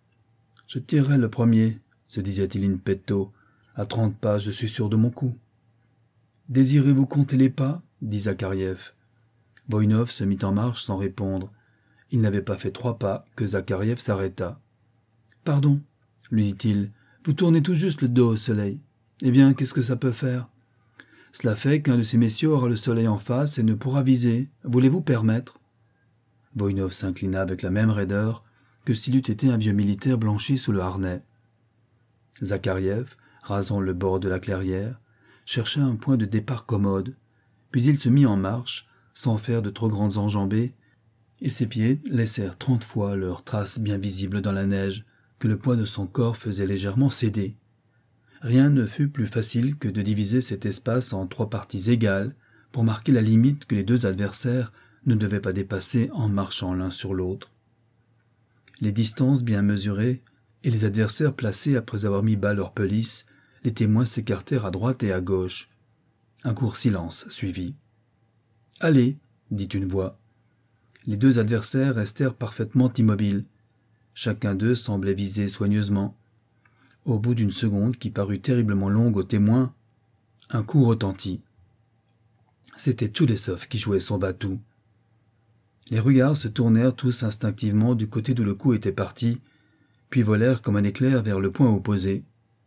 « Je tirerai le premier, » se disait-il in petto. « À 30 pas, je suis sûr de mon coup. »« Désirez-vous compter les pas ?» dit Zakhariev. Voïnov se mit en marche sans répondre. Il n'avait pas fait 3 pas que Zakhariev s'arrêta. « Pardon, » lui dit-il, « vous tournez tout juste le dos au soleil. Eh bien, qu'est-ce que ça peut faire ? Cela fait qu'un de ces messieurs aura le soleil en face et ne pourra viser. Voulez-vous permettre ?» Voïnov s'inclina avec la même raideur que s'il eût été un vieux militaire blanchi sous le harnais. Zakhariev, rasant le bord de la clairière, chercha un point de départ commode, puis il se mit en marche, sans faire de trop grandes enjambées, et ses pieds laissèrent 30 fois leurs traces bien visibles dans la neige, que le poids de son corps faisait légèrement céder. Rien ne fut plus facile que de diviser cet espace en 3 parties égales pour marquer la limite que les 2 adversaires ne devaient pas dépasser en marchant l'un sur l'autre. Les distances bien mesurées et les adversaires placés après avoir mis bas leur pelisse, les témoins s'écartèrent à droite et à gauche. Un court silence suivit. « Allez !» dit une voix. Les 2 adversaires restèrent parfaitement immobiles. Chacun d'eux semblait viser soigneusement. Au bout d'une seconde qui parut terriblement longue aux témoins, un coup retentit. C'était Tchoudessov qui jouait son va-tout. Les regards se tournèrent tous instinctivement du côté d'où le coup était parti, puis volèrent comme un éclair vers le point opposé.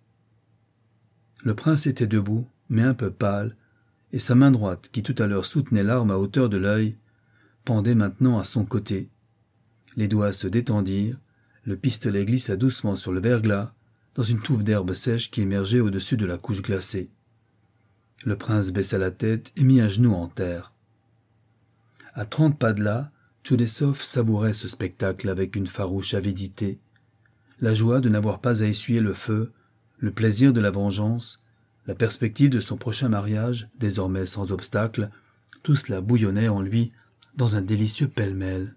Le prince était debout, mais un peu pâle, et sa main droite, qui tout à l'heure soutenait l'arme à hauteur de l'œil, pendait maintenant à son côté. Les doigts se détendirent, le pistolet glissa doucement sur le verglas, dans une touffe d'herbe sèche qui émergeait au-dessus de la couche glacée. Le prince baissa la tête et mit un genou en terre. À 30 pas de là, Tchoudessov savourait ce spectacle avec une farouche avidité. La joie de n'avoir pas à essuyer le feu, le plaisir de la vengeance, la perspective de son prochain mariage, désormais sans obstacle, tout cela bouillonnait en lui dans un délicieux pêle-mêle.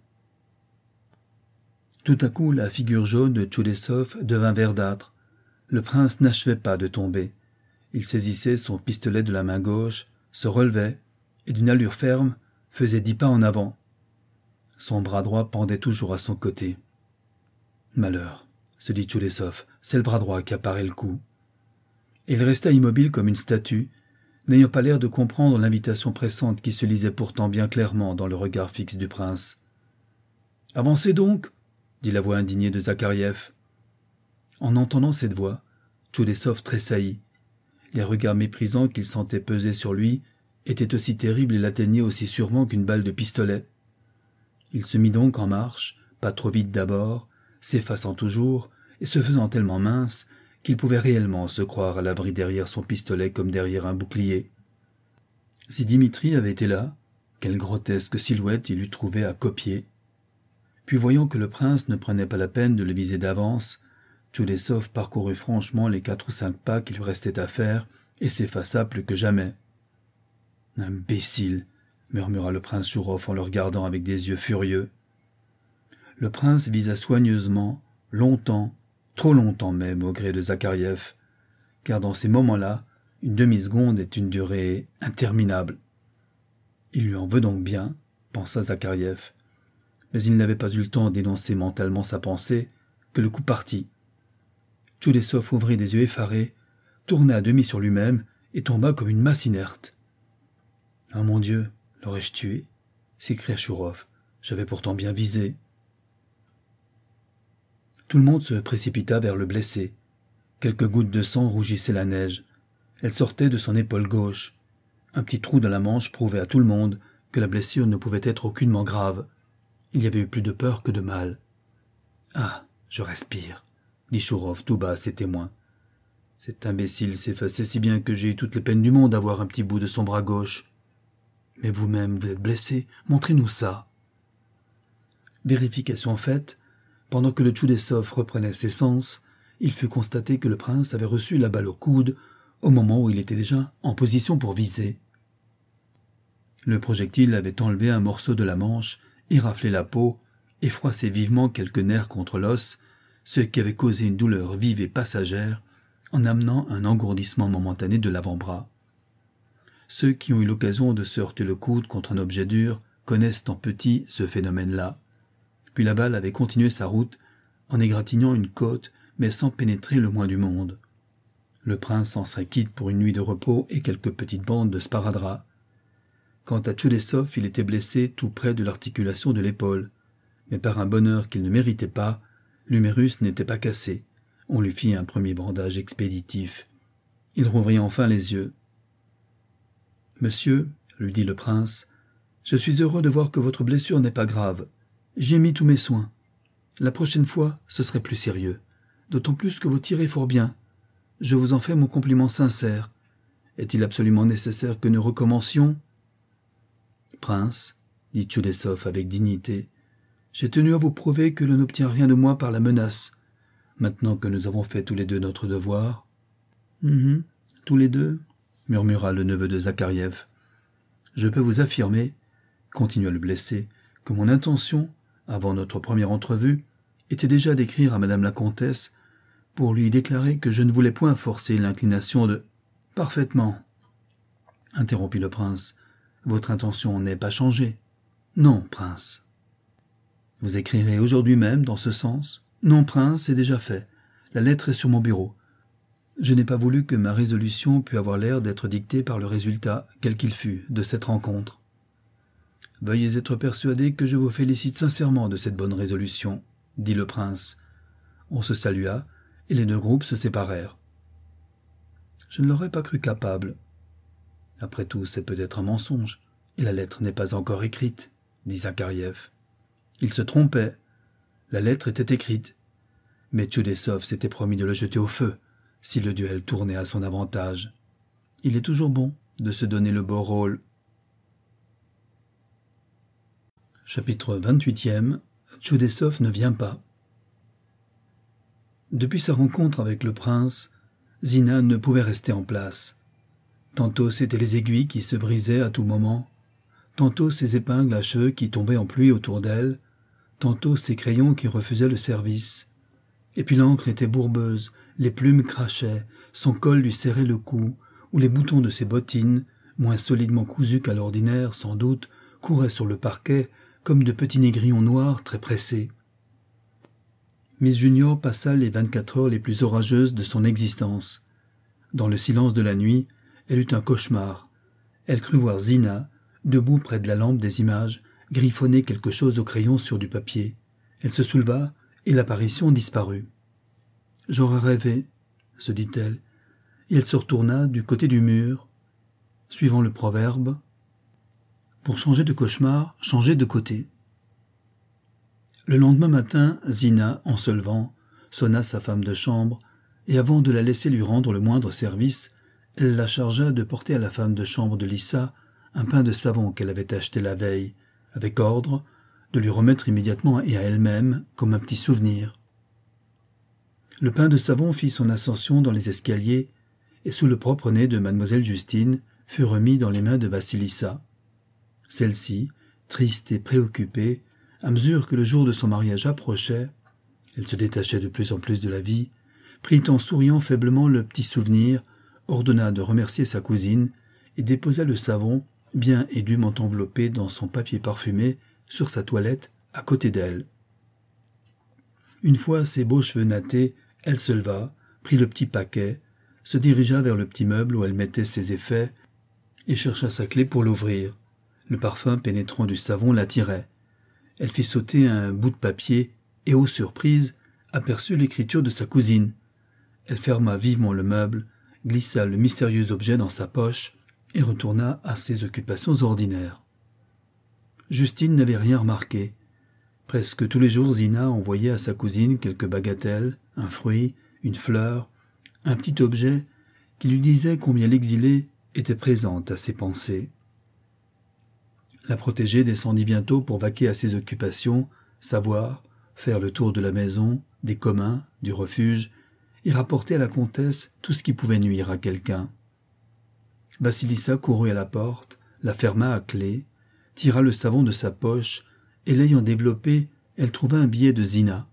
Tout à coup, la figure jaune de Tchoudessov devint verdâtre. Le prince n'achevait pas de tomber. Il saisissait son pistolet de la main gauche, se relevait, et d'une allure ferme, faisait 10 pas en avant. Son bras droit pendait toujours à son côté. « Malheur, » se dit Tchoudessov, « c'est le bras droit qui a paré le coup. » Et il resta immobile comme une statue, n'ayant pas l'air de comprendre l'invitation pressante qui se lisait pourtant bien clairement dans le regard fixe du prince. « Avancez donc !» dit la voix indignée de Zakhariev. En entendant cette voix, Tchoudessov tressaillit. Les regards méprisants qu'il sentait peser sur lui étaient aussi terribles et l'atteignaient aussi sûrement qu'une balle de pistolet. Il se mit donc en marche, pas trop vite d'abord, s'effaçant toujours et se faisant tellement mince qu'il pouvait réellement se croire à l'abri derrière son pistolet comme derrière un bouclier. Si Dimitri avait été là, quelle grotesque silhouette il eût trouvé à copier. Puis voyant que le prince ne prenait pas la peine de le viser d'avance, Tchoudessov parcourut franchement les 4 ou 5 pas qu'il lui restait à faire et s'effaça plus que jamais. « Imbécile !» murmura le prince Chourov en le regardant avec des yeux furieux. Le prince visa soigneusement, longtemps, trop longtemps même au gré de Zakhariev, car dans ces moments-là, une demi-seconde est une durée interminable. Il lui en veut donc bien, pensa Zakhariev, mais il n'avait pas eu le temps d'énoncer mentalement sa pensée que le coup partit. Tchoudessov ouvrit des yeux effarés, tourna à demi sur lui-même et tomba comme une masse inerte. « Ah mon Dieu, l'aurais-je tué ?» s'écria Chourov. « J'avais pourtant bien visé. » Tout le monde se précipita vers le blessé. Quelques gouttes de sang rougissaient la neige. Elles sortaient de son épaule gauche. Un petit trou dans la manche prouvait à tout le monde que la blessure ne pouvait être aucunement grave. Il y avait eu plus de peur que de mal. « Ah, je respire !» dit Chourov tout bas à ses témoins. Cet imbécile s'effaçait si bien que j'ai eu toutes les peines du monde à voir un petit bout de son bras gauche. Mais vous-même, vous êtes blessé, montrez-nous ça. Vérification faite, pendant que le Tchoudessov reprenait ses sens, il fut constaté que le prince avait reçu la balle au coude au moment où il était déjà en position pour viser. Le projectile avait enlevé un morceau de la manche et raflé la peau et froissé vivement quelques nerfs contre l'os, ce qui avait causé une douleur vive et passagère en amenant un engourdissement momentané de l'avant-bras. Ceux qui ont eu l'occasion de se heurter le coude contre un objet dur connaissent en petit ce phénomène-là. Puis la balle avait continué sa route en égratignant une côte mais sans pénétrer le moins du monde. Le prince en serait quitte pour une nuit de repos et quelques petites bandes de sparadrap. Quant à Tchoudessov, il était blessé tout près de l'articulation de l'épaule, mais par un bonheur qu'il ne méritait pas, l'humérus n'était pas cassé. On lui fit un premier bandage expéditif. Il rouvrit enfin les yeux. « Monsieur, lui dit le prince, je suis heureux de voir que votre blessure n'est pas grave. J'y ai mis tous mes soins. La prochaine fois, ce serait plus sérieux, d'autant plus que vous tirez fort bien. Je vous en fais mon compliment sincère. Est-il absolument nécessaire que nous recommencions ? » « Prince, dit Tchoudessov avec dignité, j'ai tenu à vous prouver que l'on n'obtient rien de moi par la menace. Maintenant que nous avons fait tous les deux notre devoir. Tous les deux, murmura le neveu de Zakhariev. Je peux vous affirmer, continua le blessé, que mon intention, avant notre première entrevue, était déjà d'écrire à madame la comtesse pour lui déclarer que je ne voulais point forcer l'inclination de... Parfaitement, interrompit le prince. Votre intention n'est pas changée. Non, prince. Vous écrirez aujourd'hui même dans ce sens ? Non, prince, c'est déjà fait. La lettre est sur mon bureau. Je n'ai pas voulu que ma résolution pût avoir l'air d'être dictée par le résultat, quel qu'il fût, de cette rencontre. Veuillez être persuadé que je vous félicite sincèrement de cette bonne résolution, dit le prince. On se salua, et les deux groupes se séparèrent. Je ne l'aurais pas cru capable. Après tout, c'est peut-être un mensonge, et la lettre n'est pas encore écrite, dit Zakhariev. Il se trompait. La lettre était écrite. Mais Tchoudessov s'était promis de le jeter au feu, si le duel tournait à son avantage. Il est toujours bon de se donner le beau rôle. Chapitre 28e. Tchoudessov ne vient pas. Depuis sa rencontre avec le prince, Zina ne pouvait rester en place. Tantôt c'étaient les aiguilles qui se brisaient à tout moment, tantôt ses épingles à cheveux qui tombaient en pluie autour d'elle, tantôt ses crayons qui refusaient le service. Et puis l'encre était bourbeuse, les plumes crachaient, son col lui serrait le cou, ou les boutons de ses bottines, moins solidement cousus qu'à l'ordinaire sans doute, couraient sur le parquet comme de petits négrillons noirs très pressés. Miss Junior passa les 24 heures les plus orageuses de son existence. Dans le silence de la nuit, elle eut un cauchemar. Elle crut voir Zina, debout près de la lampe des images, griffonner quelque chose au crayon sur du papier. Elle se souleva et l'apparition disparut. « J'aurais rêvé, » se dit-elle, et elle se retourna du côté du mur, suivant le proverbe « Pour changer de cauchemar, changer de côté ». Le lendemain matin, Zina, en se levant, sonna sa femme de chambre, et avant de la laisser lui rendre le moindre service, elle la chargea de porter à la femme de chambre de Lissa un pain de savon qu'elle avait acheté la veille, avec ordre de lui remettre immédiatement et à elle-même comme un petit souvenir. Le pain de savon fit son ascension dans les escaliers et sous le propre nez de mademoiselle Justine fut remis dans les mains de Vassilissa. Celle-ci, triste et préoccupée, à mesure que le jour de son mariage approchait, elle se détachait de plus en plus de la vie, prit en souriant faiblement le petit souvenir, ordonna de remercier sa cousine et déposa le savon, bien et dûment enveloppé dans son papier parfumé, sur sa toilette à côté d'elle. Une fois ses beaux cheveux nattés, elle se leva, prit le petit paquet, se dirigea vers le petit meuble où elle mettait ses effets et chercha sa clé pour l'ouvrir. Le parfum pénétrant du savon l'attirait. Elle fit sauter un bout de papier et, aux surprises, aperçut l'écriture de sa cousine. Elle ferma vivement le meuble, glissa le mystérieux objet dans sa poche et retourna à ses occupations ordinaires. Justine n'avait rien remarqué. Presque tous les jours, Zina envoyait à sa cousine quelques bagatelles, un fruit, une fleur, un petit objet qui lui disait combien l'exilée était présente à ses pensées. La protégée descendit bientôt pour vaquer à ses occupations, savoir, faire le tour de la maison, des communs, du refuge, et rapporter à la comtesse tout ce qui pouvait nuire à quelqu'un. Vassilissa courut à la porte, la ferma à clé, tira le savon de sa poche, et l'ayant développé, elle trouva un billet de Zina.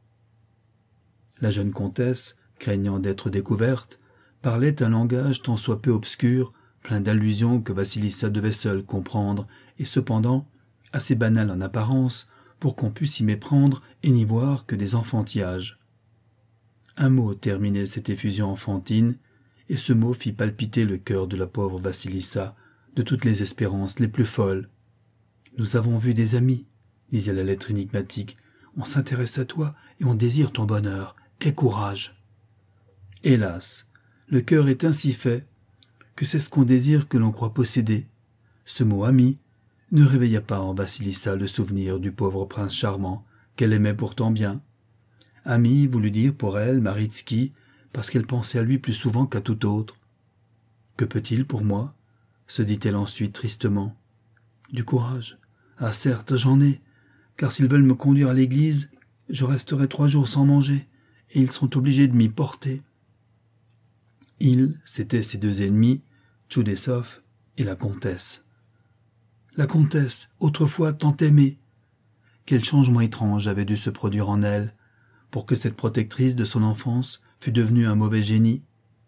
La jeune comtesse, craignant d'être découverte, parlait un langage tant soit peu obscur, plein d'allusions que Vassilissa devait seule comprendre, et cependant assez banal en apparence pour qu'on pût s'y méprendre et n'y voir que des enfantillages. Un mot terminait cette effusion enfantine, et ce mot fit palpiter le cœur de la pauvre Vassilissa de toutes les espérances les plus folles. « Nous avons vu des amis, » disait la lettre énigmatique. « On s'intéresse à toi et on désire ton bonheur. Aie courage. » Hélas, le cœur est ainsi fait que c'est ce qu'on désire que l'on croit posséder. Ce mot « ami » ne réveilla pas en Vassilissa le souvenir du pauvre prince charmant qu'elle aimait pourtant bien. Ami voulut dire pour elle Maritski, parce qu'elle pensait à lui plus souvent qu'à tout autre. « Que peut-il pour moi ?» se dit-elle ensuite tristement. « Du courage. Ah certes, j'en ai, car s'ils veulent me conduire à l'église, je resterai 3 jours sans manger, et ils seront obligés de m'y porter. » Ils, c'étaient ses 2 ennemis, Tchoudessov et la comtesse. La comtesse, autrefois tant aimée. Quel changement étrange avait dû se produire en elle, pour que cette protectrice de son enfance fût devenue un mauvais génie.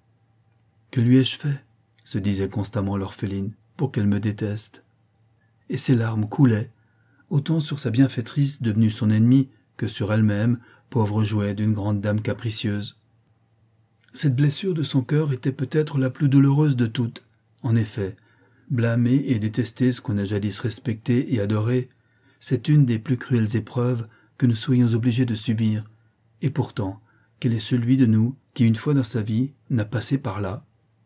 « Que lui ai-je fait ?» se disait constamment l'orpheline, « pour qu'elle me déteste ?» Et ses larmes coulaient, autant sur sa bienfaitrice devenue son ennemie que sur elle-même, pauvre jouet d'une grande dame capricieuse. Cette blessure de son cœur était peut-être la plus douloureuse de toutes. En effet, blâmer et détester ce qu'on a jadis respecté et adoré, c'est une des plus cruelles épreuves que nous soyons obligés de subir. Et pourtant, quel est celui de nous qui, une fois dans sa vie, n'a passé par là?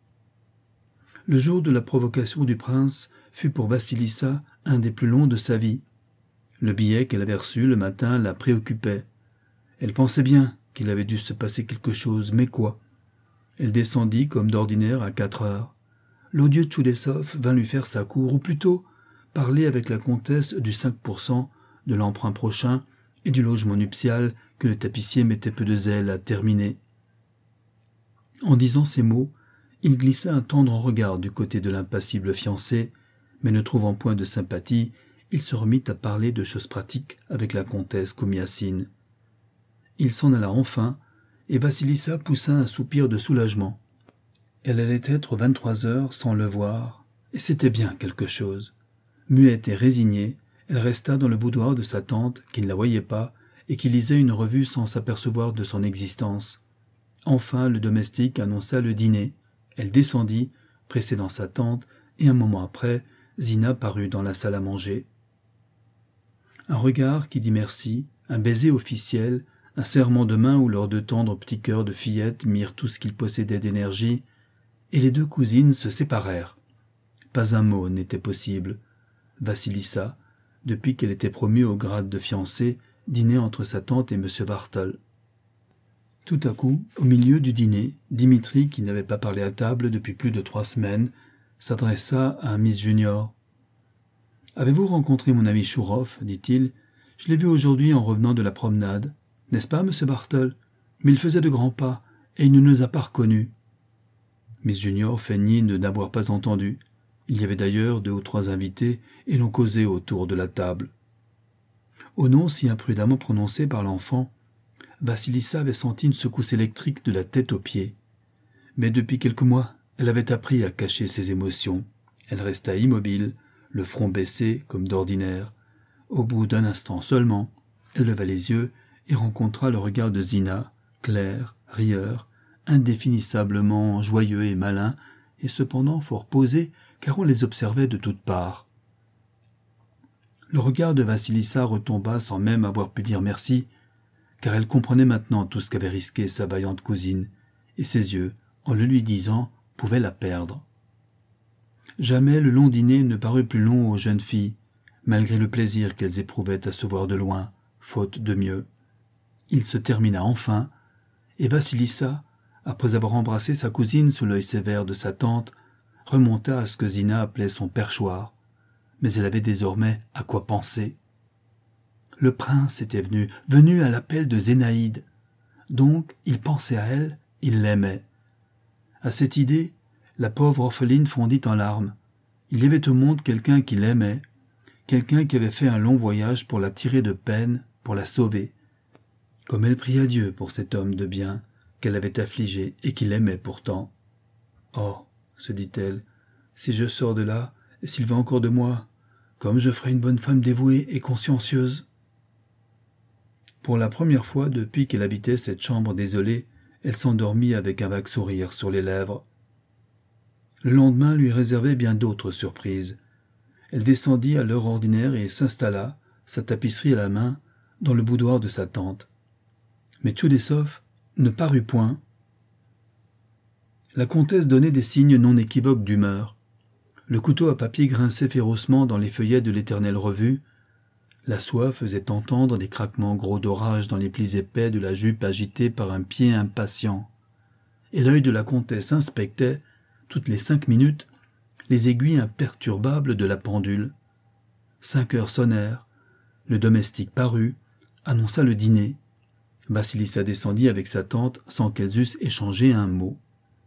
Le jour de la provocation du prince fut pour Vassilissa un des plus longs de sa vie. Le billet qu'elle avait reçu le matin la préoccupait. Elle pensait bien qu'il avait dû se passer quelque chose, mais quoi? Elle descendit comme d'ordinaire à 4 heures. L'odieux Tchoudessov vint lui faire sa cour, ou plutôt parler avec la comtesse du 5% de l'emprunt prochain et du logement nuptial que le tapissier mettait peu de zèle à terminer. En disant ces mots, il glissa un tendre regard du côté de l'impassible fiancée, mais ne trouvant point de sympathie, il se remit à parler de choses pratiques avec la comtesse Komiassine. Il s'en alla enfin, et Vassilissa poussa un soupir de soulagement. Elle allait être 23 heures sans le voir, et c'était bien quelque chose. Muette et résignée, elle resta dans le boudoir de sa tante, qui ne la voyait pas, et qui lisait une revue sans s'apercevoir de son existence. Enfin, le domestique annonça le dîner. Elle descendit, précédant sa tante, et un moment après, Zina parut dans la salle à manger. Un regard qui dit merci, un baiser officiel, un serrement de main où leurs 2 tendres petits cœurs de fillettes mirent tout ce qu'ils possédaient d'énergie, et les 2 cousines se séparèrent. Pas un mot n'était possible. Vassilissa, depuis qu'elle était promue au grade de fiancée, dînait entre sa tante et M. Bartol. Tout à coup, au milieu du dîner, Dimitri, qui n'avait pas parlé à table depuis plus de 3 semaines, s'adressa à Miss Junior. « Avez-vous rencontré mon ami Chourov ?» dit-il. « Je l'ai vu aujourd'hui en revenant de la promenade. N'est-ce pas, M. Bartol? Mais il faisait de grands pas, et il ne nous a pas reconnus. » Miss Junior feignit de n'avoir pas entendu. Il y avait d'ailleurs 2 ou 3 invités, et l'on causait autour de la table. Au nom si imprudemment prononcé par l'enfant, Vassilissa avait senti une secousse électrique de la tête aux pieds. Mais depuis quelques mois, elle avait appris à cacher ses émotions. Elle resta immobile, le front baissé comme d'ordinaire. Au bout d'un instant seulement, elle leva les yeux et rencontra le regard de Zina, clair, rieur, indéfinissablement joyeux et malin, et cependant fort posé, car on les observait de toutes parts. Le regard de Vassilissa retomba sans même avoir pu dire merci, car elle comprenait maintenant tout ce qu'avait risqué sa vaillante cousine, et ses yeux, en le lui disant, pouvaient la perdre. Jamais le long dîner ne parut plus long aux jeunes filles, malgré le plaisir qu'elles éprouvaient à se voir de loin, faute de mieux. Il se termina enfin, et Vassilissa, après avoir embrassé sa cousine sous l'œil sévère de sa tante, remonta à ce que Zina appelait son perchoir, mais elle avait désormais à quoi penser. Le prince était venu à l'appel de Zénaïde. Donc, il pensait à elle, il l'aimait. À cette idée, la pauvre orpheline fondit en larmes. Il y avait au monde quelqu'un qui l'aimait, quelqu'un qui avait fait un long voyage pour la tirer de peine, pour la sauver. Comme elle pria Dieu pour cet homme de bien qu'elle avait affligé et qui l'aimait pourtant. « Oh, se dit-elle, si je sors de là, et s'il va encore de moi, comme je ferai une bonne femme dévouée et consciencieuse. » Pour la première fois depuis qu'elle habitait cette chambre désolée, elle s'endormit avec un vague sourire sur les lèvres. Le lendemain lui réservait bien d'autres surprises. Elle descendit à l'heure ordinaire et s'installa, sa tapisserie à la main, dans le boudoir de sa tante. Mais Tchoudessov ne parut point. La comtesse donnait des signes non équivoques d'humeur. Le couteau à papier grinçait férocement dans les feuillets de l'Éternelle Revue. La soie faisait entendre des craquements gros d'orage dans les plis épais de la jupe agitée par un pied impatient. Et l'œil de la comtesse inspectait, toutes les 5 minutes, les aiguilles imperturbables de la pendule. 5 heures sonnèrent. Le domestique parut, annonça le dîner. Vassilissa descendit avec sa tante sans qu'elles eussent échangé un mot.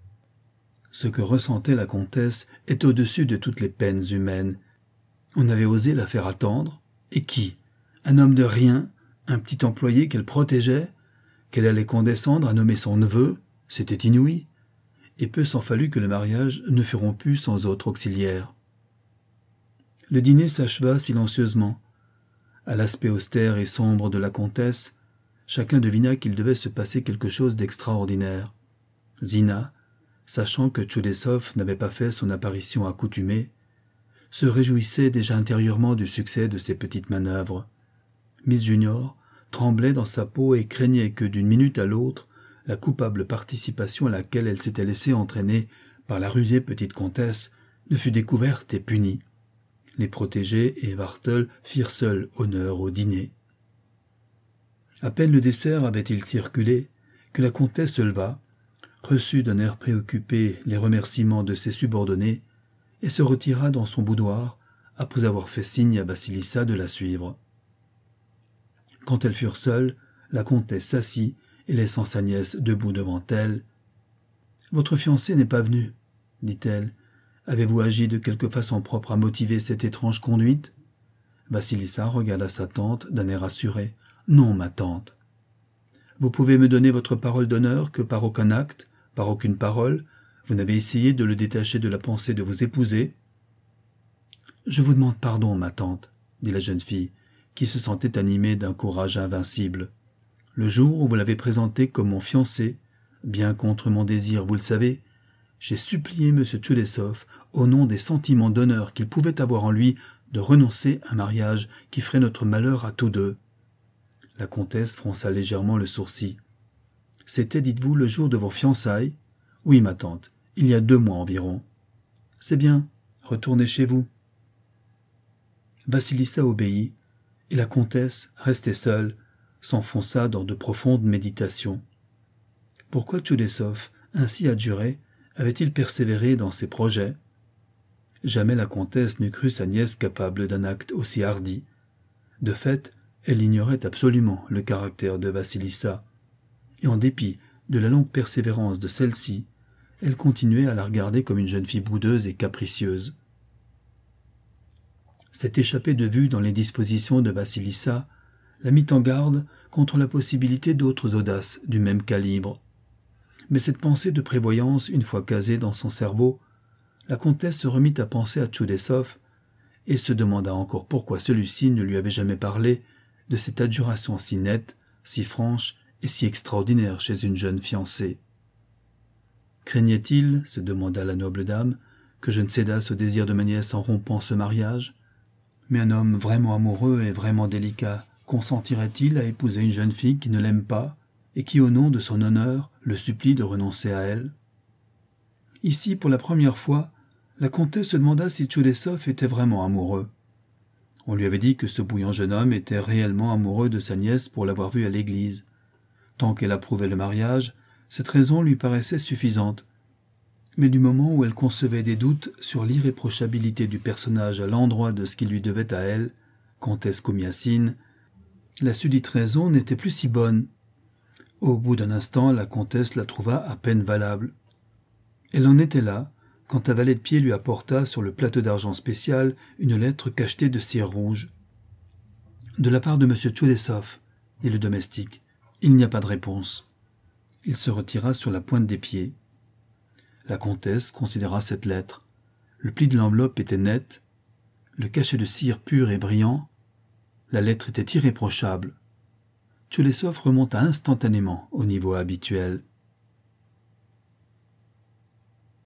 Ce que ressentait la comtesse est au-dessus de toutes les peines humaines. On avait osé la faire attendre. Et qui? Un homme de rien, un petit employé qu'elle protégeait, qu'elle allait condescendre à nommer son neveu, c'était inouï. Et peu s'en fallut que le mariage ne fût rompu sans autre auxiliaire. Le dîner s'acheva silencieusement. À l'aspect austère et sombre de la comtesse, chacun devina qu'il devait se passer quelque chose d'extraordinaire. Zina, sachant que Tchoudessov n'avait pas fait son apparition accoutumée, se réjouissait déjà intérieurement du succès de ses petites manœuvres. Miss Junior tremblait dans sa peau et craignait que d'une minute à l'autre, la coupable participation à laquelle elle s'était laissée entraîner par la rusée petite comtesse ne fût découverte et punie. Les protégés et Wartel firent seuls honneur au dîner. À peine le dessert avait-il circulé que la comtesse se leva, reçut d'un air préoccupé les remerciements de ses subordonnés et se retira dans son boudoir après avoir fait signe à Vassilissa de la suivre. Quand elles furent seules, la comtesse s'assit et laissant sa nièce debout devant elle. « Votre fiancé n'est pas venu, dit-elle. Avez-vous agi de quelque façon propre à motiver cette étrange conduite ?» Vassilissa regarda sa tante d'un air assuré. « Non, ma tante. »« Vous pouvez me donner votre parole d'honneur que par aucun acte, par aucune parole, vous n'avez essayé de le détacher de la pensée de vous épouser ?»« Je vous demande pardon, ma tante, » dit la jeune fille, qui se sentait animée d'un courage invincible. « Le jour où vous l'avez présenté comme mon fiancé, bien contre mon désir, vous le savez, j'ai supplié M. Tchoudessov, au nom des sentiments d'honneur qu'il pouvait avoir en lui, de renoncer à un mariage qui ferait notre malheur à tous deux. » La comtesse fronça légèrement le sourcil. « C'était, dites-vous, le jour de vos fiançailles ?»« Oui, ma tante, il y a 2 mois environ. »« C'est bien, retournez chez vous. » Vassilissa obéit, et la comtesse, restée seule, s'enfonça dans de profondes méditations. Pourquoi Tchoudessov, ainsi adjuré, avait-il persévéré dans ses projets? Jamais la comtesse n'eût cru sa nièce capable d'un acte aussi hardi. De fait, elle ignorait absolument le caractère de Vassilissa, et en dépit de la longue persévérance de celle-ci, elle continuait à la regarder comme une jeune fille boudeuse et capricieuse. Cette échappée de vue dans les dispositions de Vassilissa la mit en garde contre la possibilité d'autres audaces du même calibre. Mais cette pensée de prévoyance, une fois casée dans son cerveau, la comtesse se remit à penser à Tchoudessov et se demanda encore pourquoi celui-ci ne lui avait jamais parlé de cette adjuration si nette, si franche et si extraordinaire chez une jeune fiancée. Craignait-il, se demanda la noble dame, que je ne cédasse au désir de ma nièce en rompant ce mariage? Mais un homme vraiment amoureux et vraiment délicat consentirait-il à épouser une jeune fille qui ne l'aime pas et qui, au nom de son honneur, le supplie de renoncer à elle? Ici, pour la première fois, la comtesse se demanda si Tchoudessov était vraiment amoureux. On lui avait dit que ce bouillant jeune homme était réellement amoureux de sa nièce pour l'avoir vue à l'église. Tant qu'elle approuvait le mariage, Cette raison lui paraissait suffisante. Mais du moment où elle concevait des doutes sur l'irréprochabilité du personnage à l'endroit de ce qu'il lui devait à elle, comtesse Komiasine, la sudite raison n'était plus si bonne. Au bout d'un instant, la comtesse la trouva à peine valable. Elle en était là, quand un valet de pied lui apporta sur le plateau d'argent spécial une lettre cachetée de cire rouge. « De la part de M. Tchoulessov, » dit le domestique. « Il n'y a pas de réponse. » Il se retira sur la pointe des pieds. La comtesse considéra cette lettre. Le pli de l'enveloppe était net, le cachet de cire pur et brillant. La lettre était irréprochable. Tchoulessov remonta instantanément au niveau habituel.